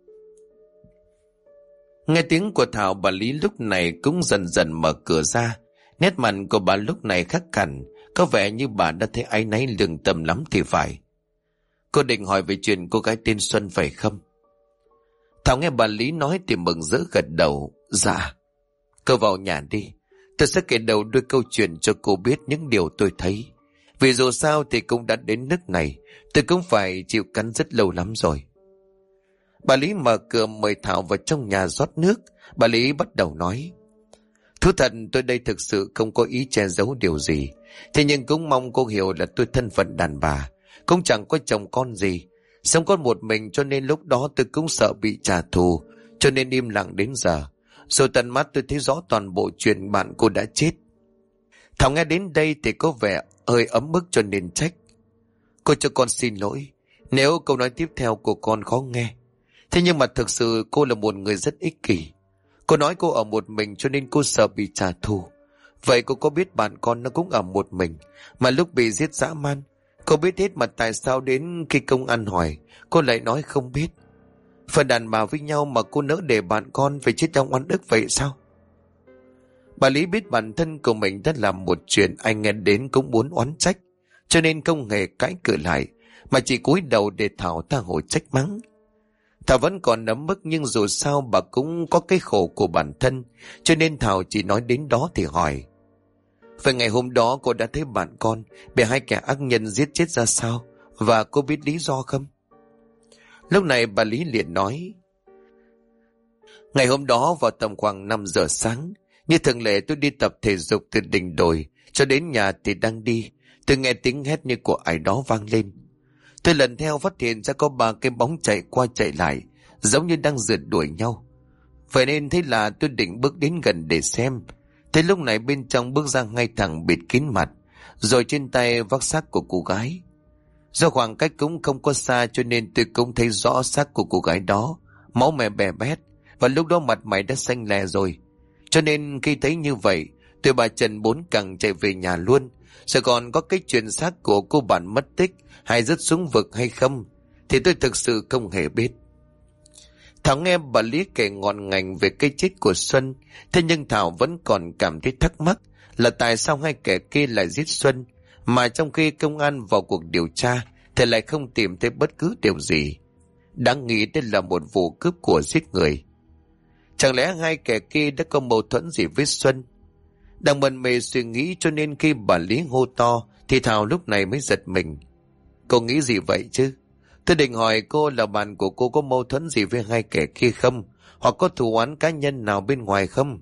Nghe tiếng của Thảo, bà Lý lúc này cũng dần dần mở cửa ra. Nét mặt của bà lúc này khắc hẳn, có vẻ như bà đã thấy áy náy lương tâm lắm thì phải. Cô định hỏi về chuyện cô gái tên Xuân phải không? Thảo nghe bà Lý nói thì mừng rỡ gật đầu: Dạ. Cô vào nhà đi, tôi sẽ kể đầu đuôi câu chuyện cho cô biết những điều tôi thấy. Vì dù sao thì cũng đã đến nước này, tôi cũng phải chịu cắn rất lâu lắm rồi. Bà Lý mở cửa mời Thảo vào trong nhà rót nước. Bà Lý bắt đầu nói: Thú thật tôi đây thực sự không có ý che giấu điều gì. Thế nhưng cũng mong cô hiểu là tôi thân phận đàn bà, cũng chẳng có chồng con gì, sống con một mình, cho nên lúc đó tôi cũng sợ bị trả thù, cho nên im lặng đến giờ. Rồi tận mắt tôi thấy rõ toàn bộ chuyện bạn cô đã chết. Thảo nghe đến đây thì có vẻ hơi ấm ức cho nên trách: Cô cho con xin lỗi nếu câu nói tiếp theo của con khó nghe. Thế nhưng mà thực sự cô là một người rất ích kỷ. Cô nói cô ở một mình cho nên cô sợ bị trả thù. Vậy cô có biết bạn con nó cũng ở một mình, mà lúc bị giết dã man, cô biết hết mà tại sao đến khi công an hỏi cô lại nói không biết? Phần đàn bà với nhau mà cô nỡ để bạn con phải chết trong oan ức vậy sao? Bà Lý biết bản thân của mình đã làm một chuyện anh nghe đến cũng muốn oán trách, cho nên không hề cãi cự lại, mà chỉ cúi đầu để Thảo tha hồ trách mắng. Thảo vẫn còn nấm mức, nhưng dù sao bà cũng có cái khổ của bản thân, cho nên Thảo chỉ nói đến đó thì hỏi: Vậy ngày hôm đó cô đã thấy bạn con bị hai kẻ ác nhân giết chết ra sao, và cô biết lý do không? Lúc này bà Lý liền nói: Ngày hôm đó vào tầm khoảng 5 giờ sáng, như thường lệ tôi đi tập thể dục từ đỉnh đồi cho đến nhà thì đang đi, tôi nghe tiếng hét như của ai đó vang lên. Tôi lần theo phát hiện ra có 3 cái bóng chạy qua chạy lại, giống như đang rượt đuổi nhau. Vậy nên thế là tôi định bước đến gần để xem. Thế lúc này bên trong bước ra 2 thằng bịt kín mặt, rồi trên tay vác xác của cô gái. Do khoảng cách cũng không có xa cho nên tôi cũng thấy rõ xác của cô gái đó, máu me bè bét, và lúc đó mặt mày đã xanh lè rồi. Cho nên khi thấy như vậy, tôi bà Trần 4 cẳng chạy về nhà luôn. Rồi còn có cái chuyện xác của cô bạn mất tích hay rớt xuống vực hay không thì tôi thực sự không hề biết. Thảo nghe bà Lý kể ngọn ngành về cái chết của Xuân, thế nhưng Thảo vẫn còn cảm thấy thắc mắc là tại sao hai kẻ kia lại giết Xuân, mà trong khi công an vào cuộc điều tra thì lại không tìm thấy bất cứ điều gì. Đáng nghĩ đây là một vụ cướp của giết người. Chẳng lẽ hai kẻ kia đã có mâu thuẫn gì với Xuân? Đang mân mê suy nghĩ cho nên khi bà Lý hô to thì Thảo lúc này mới giật mình. Cô nghĩ gì vậy chứ? Tôi định hỏi cô là bạn của cô có mâu thuẫn gì với hai kẻ kia không? Hoặc có thù oán cá nhân nào bên ngoài không?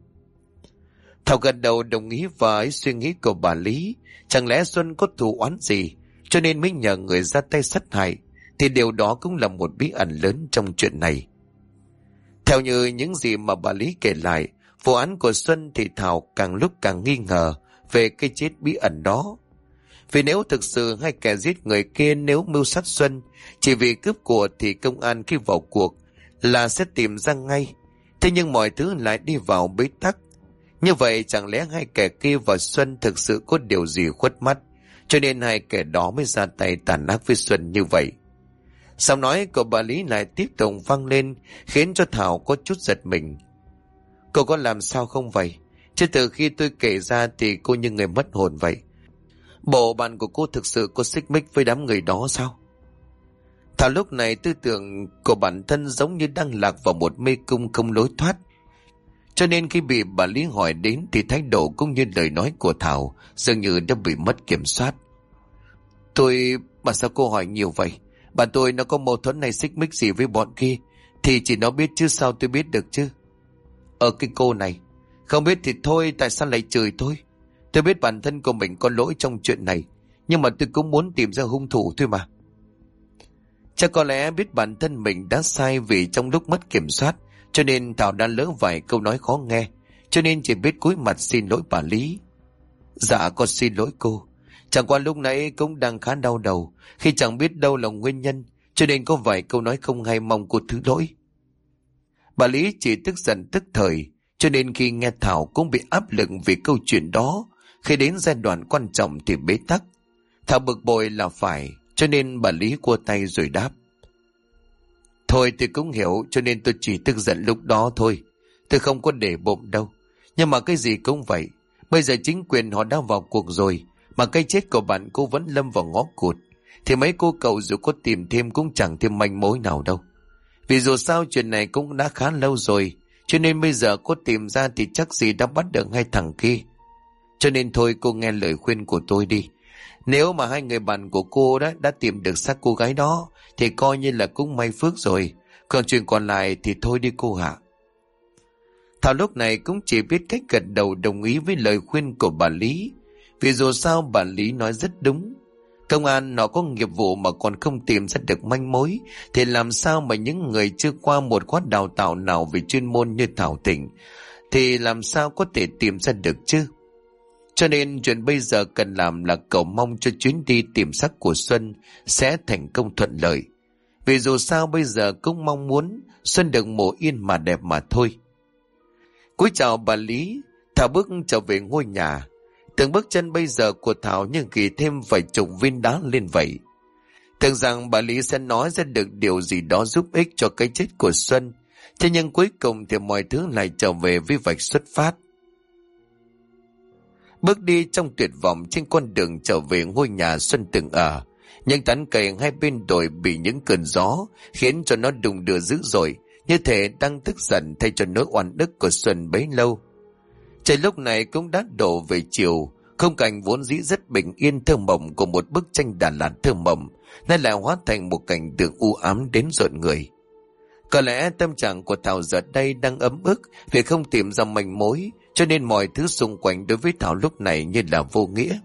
Thảo gật đầu đồng ý với suy nghĩ của bà Lý. Chẳng lẽ Xuân có thù oán gì cho nên mới nhờ người ra tay sát hại? Thì điều đó cũng là một bí ẩn lớn trong chuyện này. Theo như những gì mà bà Lý kể lại, vụ án của Xuân thì Thảo càng lúc càng nghi ngờ về cái chết bí ẩn đó. Vì nếu thực sự hai kẻ giết người kia nếu mưu sát Xuân chỉ vì cướp của thì công an khi vào cuộc là sẽ tìm ra ngay. Thế nhưng mọi thứ lại đi vào bế tắc. Như vậy chẳng lẽ hai kẻ kia và Xuân thực sự có điều gì khuất mắt, cho nên hai kẻ đó mới ra tay tàn ác với Xuân như vậy? Giọng nói của bà Lý lại tiếp tục vang lên, khiến cho Thảo có chút giật mình. Cô có làm sao không vậy? Chứ từ khi tôi kể ra thì cô như người mất hồn vậy. Bộ bạn của cô thực sự có xích mích với đám người đó sao? Thảo lúc này tư tưởng của bản thân giống như đang lạc vào một mê cung không lối thoát. Cho nên khi bị bà Lý hỏi đến thì thái độ cũng như lời nói của Thảo dường như đã bị mất kiểm soát. Mà sao cô hỏi nhiều vậy? Bạn tôi nó có mâu thuẫn này xích mích gì với bọn kia thì chỉ nó biết chứ sao tôi biết được chứ. Cái cô này, không biết thì thôi, tại sao lại chửi tôi? Tôi biết bản thân của mình có lỗi trong chuyện này, nhưng mà tôi cũng muốn tìm ra hung thủ thôi mà. Chắc có lẽ biết bản thân mình đã sai vì trong lúc mất kiểm soát, cho nên Thảo đã lỡ vài câu nói khó nghe, cho nên chỉ biết cúi mặt xin lỗi bà Lý. Dạ con xin lỗi cô. Chẳng qua lúc nãy cũng đang khá đau đầu khi chẳng biết đâu là nguyên nhân, cho nên có vài câu nói không hay, mong cô thứ lỗi. Bà Lý chỉ tức giận tức thời, cho nên khi nghe Thảo cũng bị áp lực vì câu chuyện đó, khi đến giai đoạn quan trọng thì bế tắc. Thảo bực bội là phải, cho nên bà Lý cua tay rồi đáp. Thôi tôi cũng hiểu, cho nên tôi chỉ tức giận lúc đó thôi. Tôi không có để bụng đâu. Nhưng mà cái gì cũng vậy. Bây giờ chính quyền họ đã vào cuộc rồi, mà cái chết của bạn cô vẫn lâm vào ngõ cụt, thì mấy cô cậu dù có tìm thêm cũng chẳng thêm manh mối nào đâu. Vì dù sao chuyện này cũng đã khá lâu rồi, cho nên bây giờ cô tìm ra thì chắc gì đã bắt được hai thằng kia. Cho nên thôi cô nghe lời khuyên của tôi đi. Nếu mà hai người bạn của cô đã tìm được xác cô gái đó thì coi như là cũng may phước rồi. Còn chuyện còn lại thì thôi đi cô hạ. Thảo lúc này cũng chỉ biết cách gật đầu đồng ý với lời khuyên của bà Lý. Vì dù sao bà Lý nói rất đúng. Công an nó có nghiệp vụ mà còn không tìm ra được manh mối, thì làm sao mà những người chưa qua một khóa đào tạo nào về chuyên môn như Thảo Thịnh thì làm sao có thể tìm ra được chứ. Cho nên chuyện bây giờ cần làm là cầu mong cho chuyến đi tìm xác của Xuân sẽ thành công thuận lợi. Vì dù sao bây giờ cũng mong muốn Xuân được mổ yên mà đẹp mà thôi. Cúi chào bà Lý, Thảo bước trở về ngôi nhà. Từng bước chân bây giờ của Thảo như ghi thêm vài chục viên đá lên vậy. Tưởng rằng bà Lý sẽ nói ra được điều gì đó giúp ích cho cái chết của Xuân. Thế nhưng cuối cùng thì mọi thứ lại trở về với vạch xuất phát. Bước đi trong tuyệt vọng trên con đường trở về ngôi nhà Xuân từng ở. Những tán cây hai bên đồi bị những cơn gió khiến cho nó đung đưa dữ dội, như thể đang tức giận thay cho nỗi oan ức của Xuân bấy lâu. Trời lúc này cũng đã đổ về chiều, khung cảnh vốn dĩ rất bình yên thơ mộng của một bức tranh Đà Lạt thơ mộng nay lại hóa thành một cảnh tượng u ám đến rợn người. Có lẽ tâm trạng của Thảo giờ đây đang ấm ức vì không tìm ra manh mối, cho nên mọi thứ xung quanh đối với Thảo lúc này như là vô nghĩa.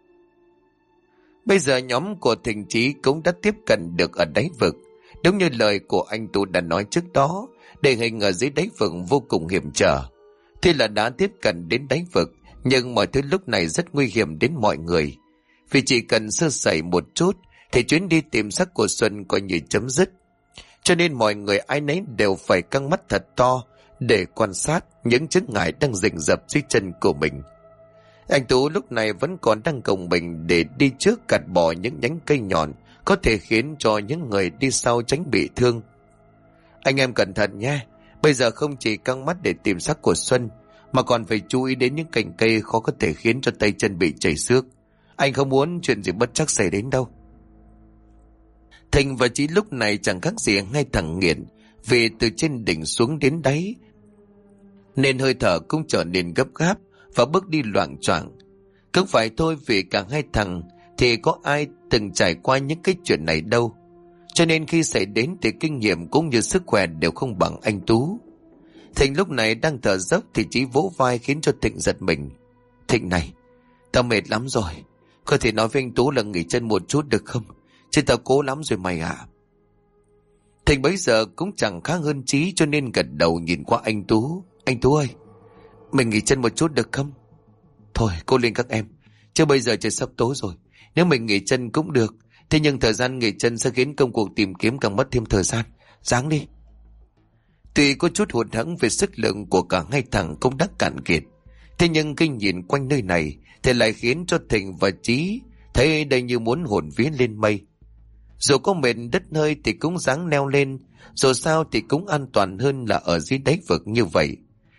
Bây giờ nhóm của Thịnh Chí cũng đã tiếp cận được ở đáy vực. Đúng như lời của anh Tú đã nói trước đó, địa hình ở dưới đáy vực vô cùng hiểm trở. Tuy là đã tiếp cận đến đáy vực, nhưng mọi thứ lúc này rất nguy hiểm đến mọi người. Vì chỉ cần sơ sẩy một chút thì chuyến đi tìm xác của Xuân coi như chấm dứt. Cho nên mọi người ai nấy đều phải căng mắt thật to để quan sát những chướng ngại đang rình rập dưới chân của mình. Anh Tú lúc này vẫn còn đang gồng mình để đi trước gạt bỏ những nhánh cây nhọn có thể khiến cho những người đi sau tránh bị thương. Anh em cẩn thận nhé, bây giờ không chỉ căng mắt để tìm xác của Xuân mà còn phải chú ý đến những cành cây khó có thể khiến cho tay chân bị chảy xước. Anh không muốn chuyện gì bất trắc xảy đến đâu. Thịnh và Chí lúc này chẳng khác gì hai thằng nghiện, vì từ trên đỉnh xuống đến đáy nên hơi thở cũng trở nên gấp gáp và bước đi loạng choạng. Không phải thôi, vì cả hai thằng thì có ai từng trải qua những cái chuyện này đâu, cho nên khi xảy đến thì kinh nghiệm cũng như sức khỏe đều không bằng anh Tú. Thịnh lúc này đang thở dốc thì Chí vỗ vai khiến cho Thịnh giật mình. Thịnh này, tao mệt lắm rồi, có thể nói với anh Tú là nghỉ chân một chút được không? Chứ tao cố lắm rồi mày ạ. Thịnh bấy giờ cũng chẳng khác hơn Chí, cho nên gật đầu nhìn qua anh Tú. Anh Tú ơi, mình nghỉ chân một chút được không? Thôi cô lên các em, chứ bây giờ trời sắp tối rồi. Nếu mình nghỉ chân cũng được, thế nhưng thời gian nghỉ chân sẽ khiến công cuộc tìm kiếm càng mất thêm thời gian. Ráng đi. Tuy có chút hụt hẫng về sức lượng của cả hai thằng cũng đã cạn kiệt, thế nhưng khi nhìn quanh nơi này thì lại khiến cho Thịnh và Chí thấy đây như muốn hồn vía lên mây. Dù có mệt đứt hơi thì cũng ráng leo lên, dù sao thì cũng an toàn hơn là ở dưới đáy vực như vậy.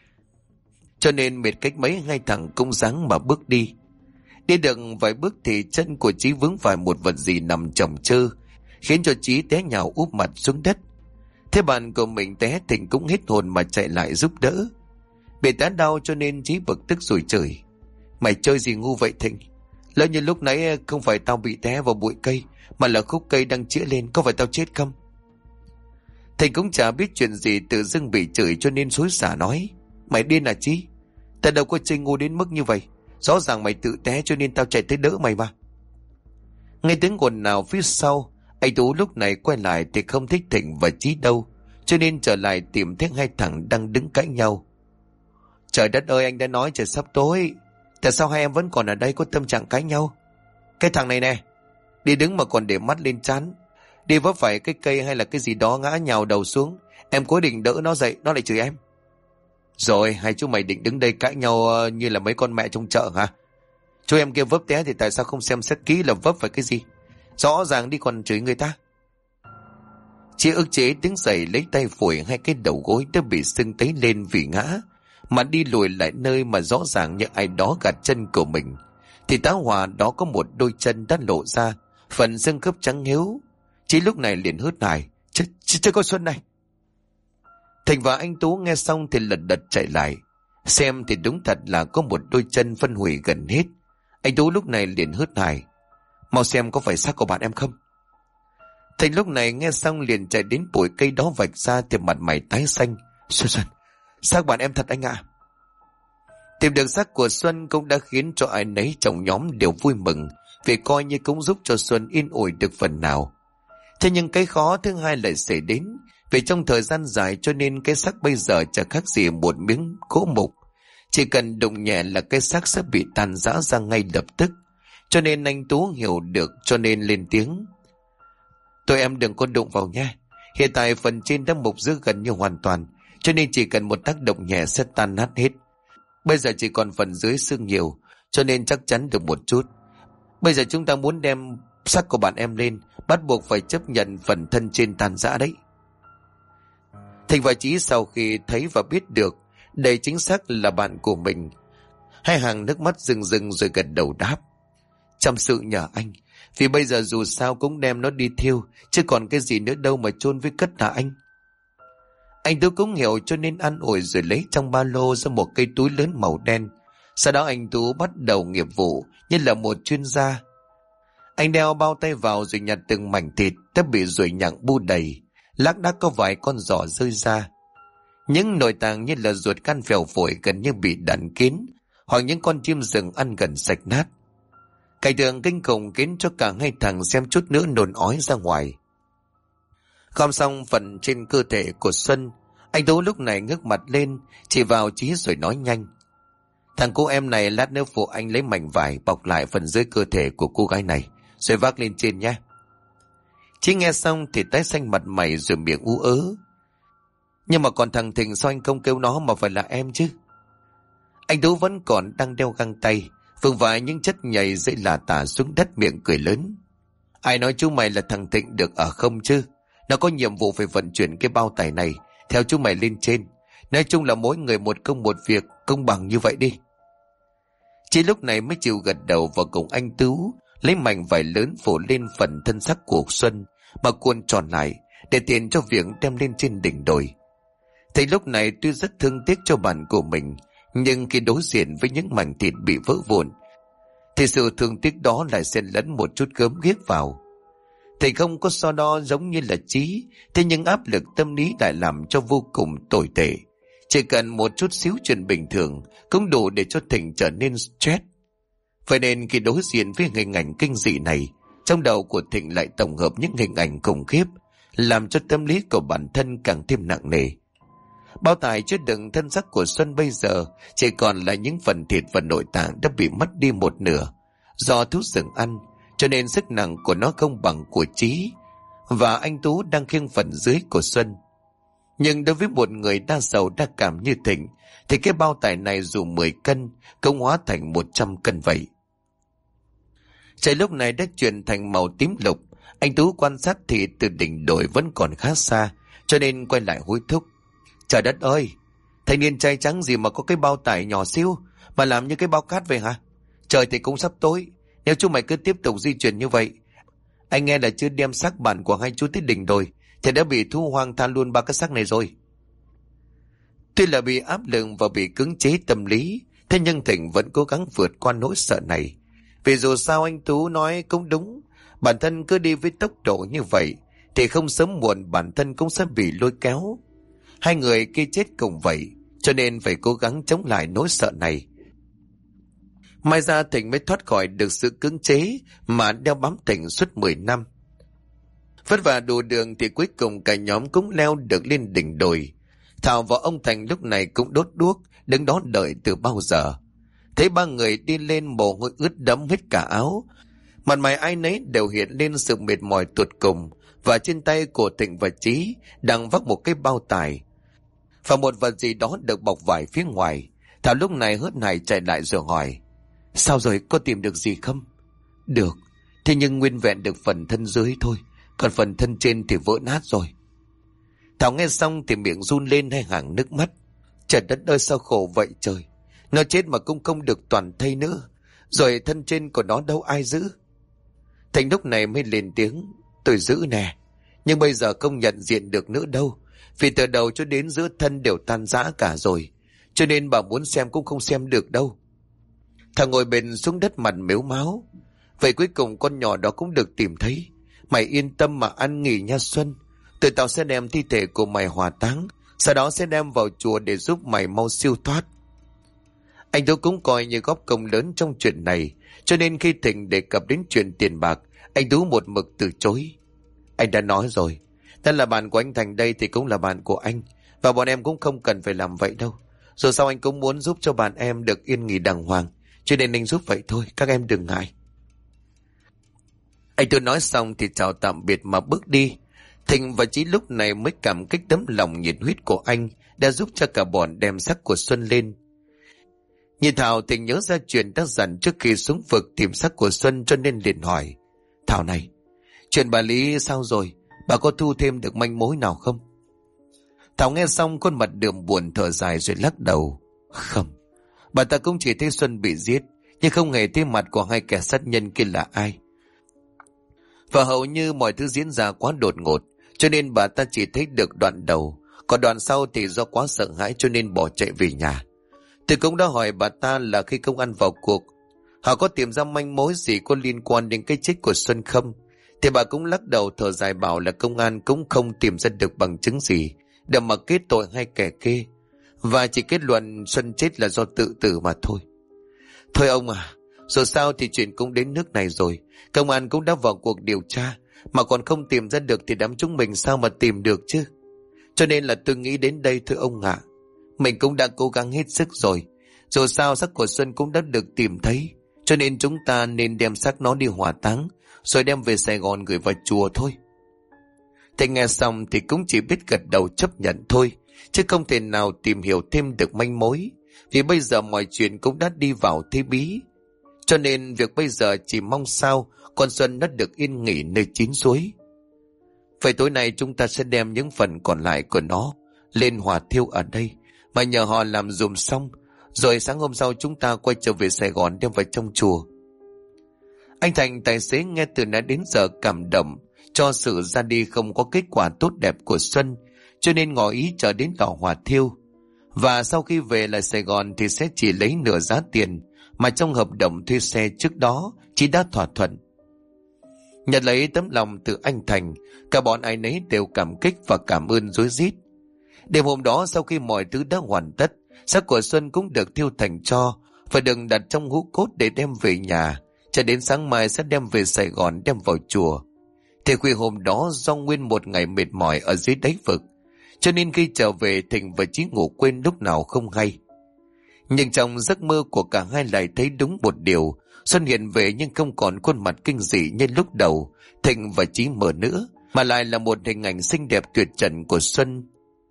Cho nên mệt cách mấy hai thằng cũng ráng mà bước đi. Đi được vài bước thì chân của Chí vướng phải một vật gì nằm chồng chơ, khiến cho Chí té nhào úp mặt xuống đất. Thế bạn của mình té, Thịnh cũng hết hồn mà chạy lại giúp đỡ. Bị té đau cho nên Chí bực tức rồi chửi. Mày chơi gì ngu vậy Thịnh? Lỡ như lúc nãy không phải tao bị té vào bụi cây, mà là khúc cây đang chĩa lên, có phải tao chết không? Thịnh cũng chả biết chuyện gì, tự dưng bị chửi cho nên xối xả nói. Mày điên à Chí? Tao đâu có chơi ngu đến mức như vậy. Rõ ràng mày tự té cho nên tao chạy tới đỡ mày mà. Nghe tiếng ồn nào phía sau, anh Tú lúc này quay lại thì không thích Thịnh và Chí đâu, cho nên trở lại tìm thấy hai thằng đang đứng cãi nhau. Trời đất ơi, anh đã nói trời sắp tối, tại sao hai em vẫn còn ở đây có tâm trạng cãi nhau? Cái thằng này nè, đi đứng mà còn để mắt lên trán, đi vấp phải cái cây hay là cái gì đó ngã nhào đầu xuống, em cố định đỡ nó dậy, nó lại chửi em. Rồi hai chú mày định đứng đây cãi nhau như là mấy con mẹ trong chợ hả? Chú em kia vấp té thì tại sao không xem xét kỹ là vấp phải cái gì? Rõ ràng đi còn chửi người ta. Chị ức chế đứng dậy lấy tay phủi hai cái đầu gối đã bị sưng tấy lên vì ngã, mà đi lùi lại nơi mà rõ ràng như ai đó gạt chân của mình. Thì tá hỏa đó có một đôi chân đã lộ ra, phần xương khớp trắng hiếu. Chị lúc này liền hớt hải. Chứ con Xuân này. Thành và anh Tú nghe xong thì lật đật chạy lại. Xem thì đúng thật là có một đôi chân phân hủy gần hết. Anh Tú lúc này liền hớt hải. Mau xem có phải xác của bạn em không? Thành lúc này nghe xong liền chạy đến bụi cây đó vạch ra thì mặt mày tái xanh. Xuân, xác bạn em thật anh ạ. Tìm được xác của Xuân cũng đã khiến cho ai nấy trong nhóm đều vui mừng, vì coi như cũng giúp cho Xuân yên ủi được phần nào. Thế nhưng cái khó thứ hai lại xảy đến, vì trong thời gian dài cho nên cái xác bây giờ chẳng khác gì một miếng gỗ mục. Chỉ cần đụng nhẹ là cái xác sẽ bị tan rã ra ngay lập tức. Cho nên anh Tú hiểu được cho nên lên tiếng. Tụi em đừng có đụng vào nha. Hiện tại phần trên đã mục giữ gần như hoàn toàn, cho nên chỉ cần một tác động nhẹ sẽ tan nát hết. Bây giờ chỉ còn phần dưới xương nhiều, cho nên chắc chắn được một chút. Bây giờ chúng ta muốn đem xác của bạn em lên, bắt buộc phải chấp nhận phần thân trên tan rã đấy. Thành và Chí sau khi thấy và biết được đây chính xác là bạn của mình, hai hàng nước mắt rưng rưng rồi gật đầu đáp. Chăm sự nhờ anh, vì bây giờ dù sao cũng đem nó đi thiêu, chứ còn cái gì nữa đâu mà chôn với cất hả anh? Anh Tú cũng hiểu cho nên an ủi rồi lấy trong ba lô ra một cây túi lớn màu đen. Sau đó anh Tú bắt đầu nghiệp vụ như là một chuyên gia. Anh đeo bao tay vào rồi nhặt từng mảnh thịt đã bị ruồi nhặng bu đầy, lác đác có vài con giỏ rơi ra. Những nội tạng như là ruột gan phèo phổi gần như bị đạn kín, hoặc những con chim rừng ăn gần sạch nát. Cảnh tượng kinh khủng khiến cho cả hai thằng xem chút nữa nôn ói ra ngoài. Gom xong phần trên cơ thể của Xuân, anh Tú lúc này ngước mặt lên, chỉ vào Chí rồi nói nhanh. Thằng cô em này lát nữa phụ anh lấy mảnh vải bọc lại phần dưới cơ thể của cô gái này, rồi vác lên trên nhé. Chí nghe xong thì tái xanh mặt mày rồi miệng ú ớ. Nhưng mà còn thằng Thịnh sao anh không kêu nó mà phải là em chứ? Anh Tú vẫn còn đang đeo găng tay, vương vãi những chất nhầy dễ lả tả xuống đất, miệng cười lớn. Ai nói chú mày là thằng Thịnh được ở không chứ? Nó có nhiệm vụ phải vận chuyển cái bao tải này theo chú mày lên trên. Nói chung là mỗi người một công một việc, công bằng như vậy đi. Chỉ lúc này mới chịu gật đầu và cùng anh Tú lấy mảnh vải lớn phủ lên phần thân xác của Xuân mà cuộn tròn lại để tiện cho việc đem lên trên đỉnh đồi. Thầy lúc này tuy rất thương tiếc cho bạn của mình, nhưng khi đối diện với những mảnh thịt bị vỡ vụn thì sự thương tiếc đó lại xen lẫn một chút gớm ghiếc vào. Thầy không có so đo giống như là Chí, thế nhưng áp lực tâm lý lại làm cho vô cùng tồi tệ. Chỉ cần một chút xíu chuyện bình thường cũng đủ để cho Thịnh trở nên stress. Vậy nên khi đối diện với hình ảnh kinh dị này, trong đầu của Thịnh lại tổng hợp những hình ảnh khủng khiếp, làm cho tâm lý của bản thân càng thêm nặng nề. Bao tải chứa đựng thân xác của Xuân bây giờ chỉ còn là những phần thịt và nội tạng đã bị mất đi một nửa do thú rừng ăn, cho nên sức nặng của nó không bằng của Chí, và anh Tú đang khiêng phần dưới của Xuân. Nhưng đối với một người đa sầu đa cảm như Thịnh thì cái bao tải này dù 10 cân cũng hóa thành 100 cân vậy. Trời lúc này đã chuyển thành màu tím lục. Anh Tú quan sát thì từ đỉnh đồi vẫn còn khá xa, cho nên quay lại hối thúc. Trời đất ơi, thanh niên trai trắng gì mà có cái bao tải nhỏ xíu mà làm như cái bao cát vậy hả? Trời thì cũng sắp tối, nếu chú mày cứ tiếp tục di chuyển như vậy, anh nghe là chưa đem xác bạn của hai chú tới đỉnh đồi thì đã bị thu hoang than luôn ba cái xác này rồi. Tuy là bị áp lực và bị cưỡng chế tâm lý, thế nhưng Thịnh vẫn cố gắng vượt qua nỗi sợ này. Vì dù sao anh Tú nói cũng đúng, bản thân cứ đi với tốc độ như vậy thì không sớm muộn bản thân cũng sẽ bị lôi kéo. Hai người kia chết cùng vậy, cho nên phải cố gắng chống lại nỗi sợ này. Mai ra Thịnh mới thoát khỏi được sự cưỡng chế mà đeo bám Thịnh suốt 10 năm. Vất vả đủ đường thì cuối cùng cả nhóm cũng leo được lên đỉnh đồi. Thảo và ông Thành lúc này cũng đốt đuốc, đứng đó đợi từ bao giờ. Thấy ba người đi lên, mồ hôi ướt đẫm hết cả áo. Mặt mày ai nấy đều hiện lên sự mệt mỏi tột cùng, và trên tay của Thịnh và Chí đang vác một cái bao tải và một vật gì đó được bọc vải phía ngoài. Thảo lúc này hớt hải chạy lại rồi hỏi: Sao rồi, có tìm được gì không? Được, thế nhưng nguyên vẹn được phần thân dưới thôi, còn phần thân trên thì vỡ nát rồi. Thảo nghe xong thì miệng run lên hai hàng nước mắt. Trời đất ơi, sao khổ vậy trời. Nó chết mà cũng không được toàn thây nữa. Rồi thân trên của nó đâu ai giữ? Thành lúc này mới lên tiếng: Tôi giữ nè, nhưng bây giờ không nhận diện được nữa đâu, vì từ đầu cho đến giữa thân đều tan rã cả rồi, cho nên bà muốn xem cũng không xem được đâu. Thằng ngồi bền xuống đất mặt mếu máo: Vậy cuối cùng con nhỏ đó cũng được tìm thấy. Mày yên tâm mà ăn nghỉ nha Xuân. Tụi tao sẽ đem thi thể của mày hỏa táng, sau đó sẽ đem vào chùa để giúp mày mau siêu thoát. Anh Tú cũng coi như góp công lớn trong chuyện này, cho nên khi Thịnh đề cập đến chuyện tiền bạc, anh Tú một mực từ chối. Anh đã nói rồi, thân là bạn của anh Thành đây thì cũng là bạn của anh, và bọn em cũng không cần phải làm vậy đâu. Dù sao anh cũng muốn giúp cho bạn em được yên nghỉ đàng hoàng, cho nên anh giúp vậy thôi, các em đừng ngại. Anh Tú nói xong thì chào tạm biệt mà bước đi. Thịnh và Chí lúc này mới cảm kích tấm lòng nhiệt huyết của anh đã giúp cho cả bọn đem xác của Xuân lên. Nhìn Thảo, Thịnh nhớ ra chuyện đã dặn trước khi xuống vực tìm xác của Xuân, cho nên liền hỏi: Thảo này, chuyện bà Lý sao rồi? Bà có thu thêm được manh mối nào không? Thảo nghe xong khuôn mặt đượm buồn thở dài rồi lắc đầu: Không, bà ta cũng chỉ thấy Xuân bị giết, nhưng không hề thấy mặt của hai kẻ sát nhân kia là ai. Và hầu như mọi thứ diễn ra quá đột ngột, cho nên bà ta chỉ thấy được đoạn đầu, còn đoạn sau thì do quá sợ hãi cho nên bỏ chạy về nhà. Tôi cũng đã hỏi bà ta là khi công an vào cuộc, họ có tìm ra manh mối gì có liên quan đến cái chết của Xuân không? Thì bà cũng lắc đầu thở dài bảo là công an cũng không tìm ra được bằng chứng gì để mà kết tội hai kẻ kia, và chỉ kết luận Xuân chết là do tự tử mà thôi. Thôi ông à, dù sao thì chuyện cũng đến nước này rồi, công an cũng đã vào cuộc điều tra, mà còn không tìm ra được thì đám chúng mình sao mà tìm được chứ? Cho nên là tôi nghĩ đến đây thôi ông ạ. Mình cũng đã cố gắng hết sức rồi. Dù sao xác của Xuân cũng đã được tìm thấy, cho nên chúng ta nên đem xác nó đi hỏa táng, rồi đem về Sài Gòn gửi vào chùa thôi. Thầy nghe xong thì cũng chỉ biết gật đầu chấp nhận thôi, chứ không thể nào tìm hiểu thêm được manh mối, vì bây giờ mọi chuyện cũng đã đi vào thế bí. Cho nên việc bây giờ chỉ mong sao con Xuân nó được yên nghỉ nơi chín suối. Vậy tối nay chúng ta sẽ đem những phần còn lại của nó lên hỏa thiêu ở đây, mà nhờ họ làm dùm xong, rồi sáng hôm sau chúng ta quay trở về Sài Gòn đem vào trong chùa. Anh Thành tài xế nghe từ nãy đến giờ cảm động cho sự ra đi không có kết quả tốt đẹp của Xuân, cho nên ngỏ ý chờ đến lò hỏa thiêu, và sau khi về lại Sài Gòn thì sẽ chỉ lấy nửa giá tiền mà trong hợp đồng thuê xe trước đó chỉ đã thỏa thuận. Nhận lấy tấm lòng từ anh Thành, cả bọn ai nấy đều cảm kích và cảm ơn rối rít. Đêm hôm đó, sau khi mọi thứ đã hoàn tất, xác của Xuân cũng được thiêu thành tro và được đặt trong hũ cốt để đem về nhà, cho đến sáng mai sẽ đem về Sài Gòn đem vào chùa. Thì khuya hôm đó, do nguyên một ngày mệt mỏi ở dưới đáy vực, cho nên khi trở về Thịnh và Chí ngủ quên lúc nào không hay. Nhưng trong giấc mơ của cả hai lại thấy đúng một điều: Xuân hiện về nhưng không còn khuôn mặt kinh dị như lúc đầu Thịnh và Chí mơ nữa, mà lại là một hình ảnh xinh đẹp tuyệt trần của Xuân.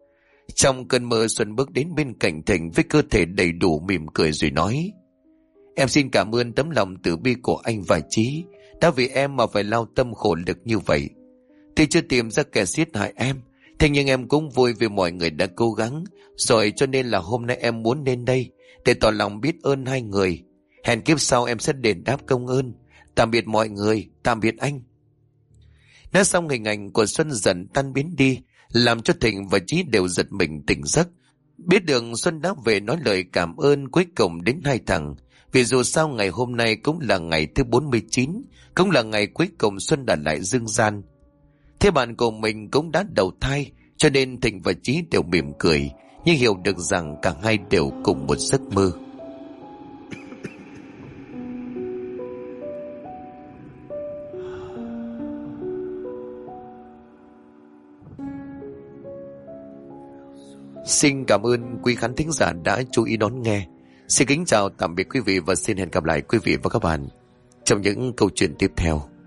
Trong cơn mơ, Xuân bước đến bên cạnh Thịnh với cơ thể đầy đủ, mỉm cười rồi nói: Em xin cảm ơn tấm lòng từ bi của anh và Chí, đã vì em mà phải lao tâm khổ lực như vậy. Tuy chưa tìm ra kẻ giết hại em, thế nhưng em cũng vui vì mọi người đã cố gắng rồi, cho nên là hôm nay em muốn lên đây để tỏ lòng biết ơn hai người. Hẹn kiếp sau em sẽ đền đáp công ơn. Tạm biệt mọi người, tạm biệt anh. Nói xong, hình ảnh của Xuân dần tan biến đi, làm cho Thịnh và Chí đều giật mình tỉnh giấc. Biết được Xuân đã về nói lời cảm ơn cuối cùng đến hai thằng, vì dù sao ngày hôm nay cũng là ngày thứ 49, cũng là ngày cuối cùng Xuân đã lại dương gian. Thế bạn của mình cũng đã đầu thai, cho nên Thịnh và Chí đều mỉm cười, nhưng hiểu được rằng cả hai đều cùng một giấc mơ. Xin cảm ơn quý khán thính giả đã chú ý đón nghe. Xin kính chào tạm biệt quý vị và xin hẹn gặp lại quý vị và các bạn trong những câu chuyện tiếp theo.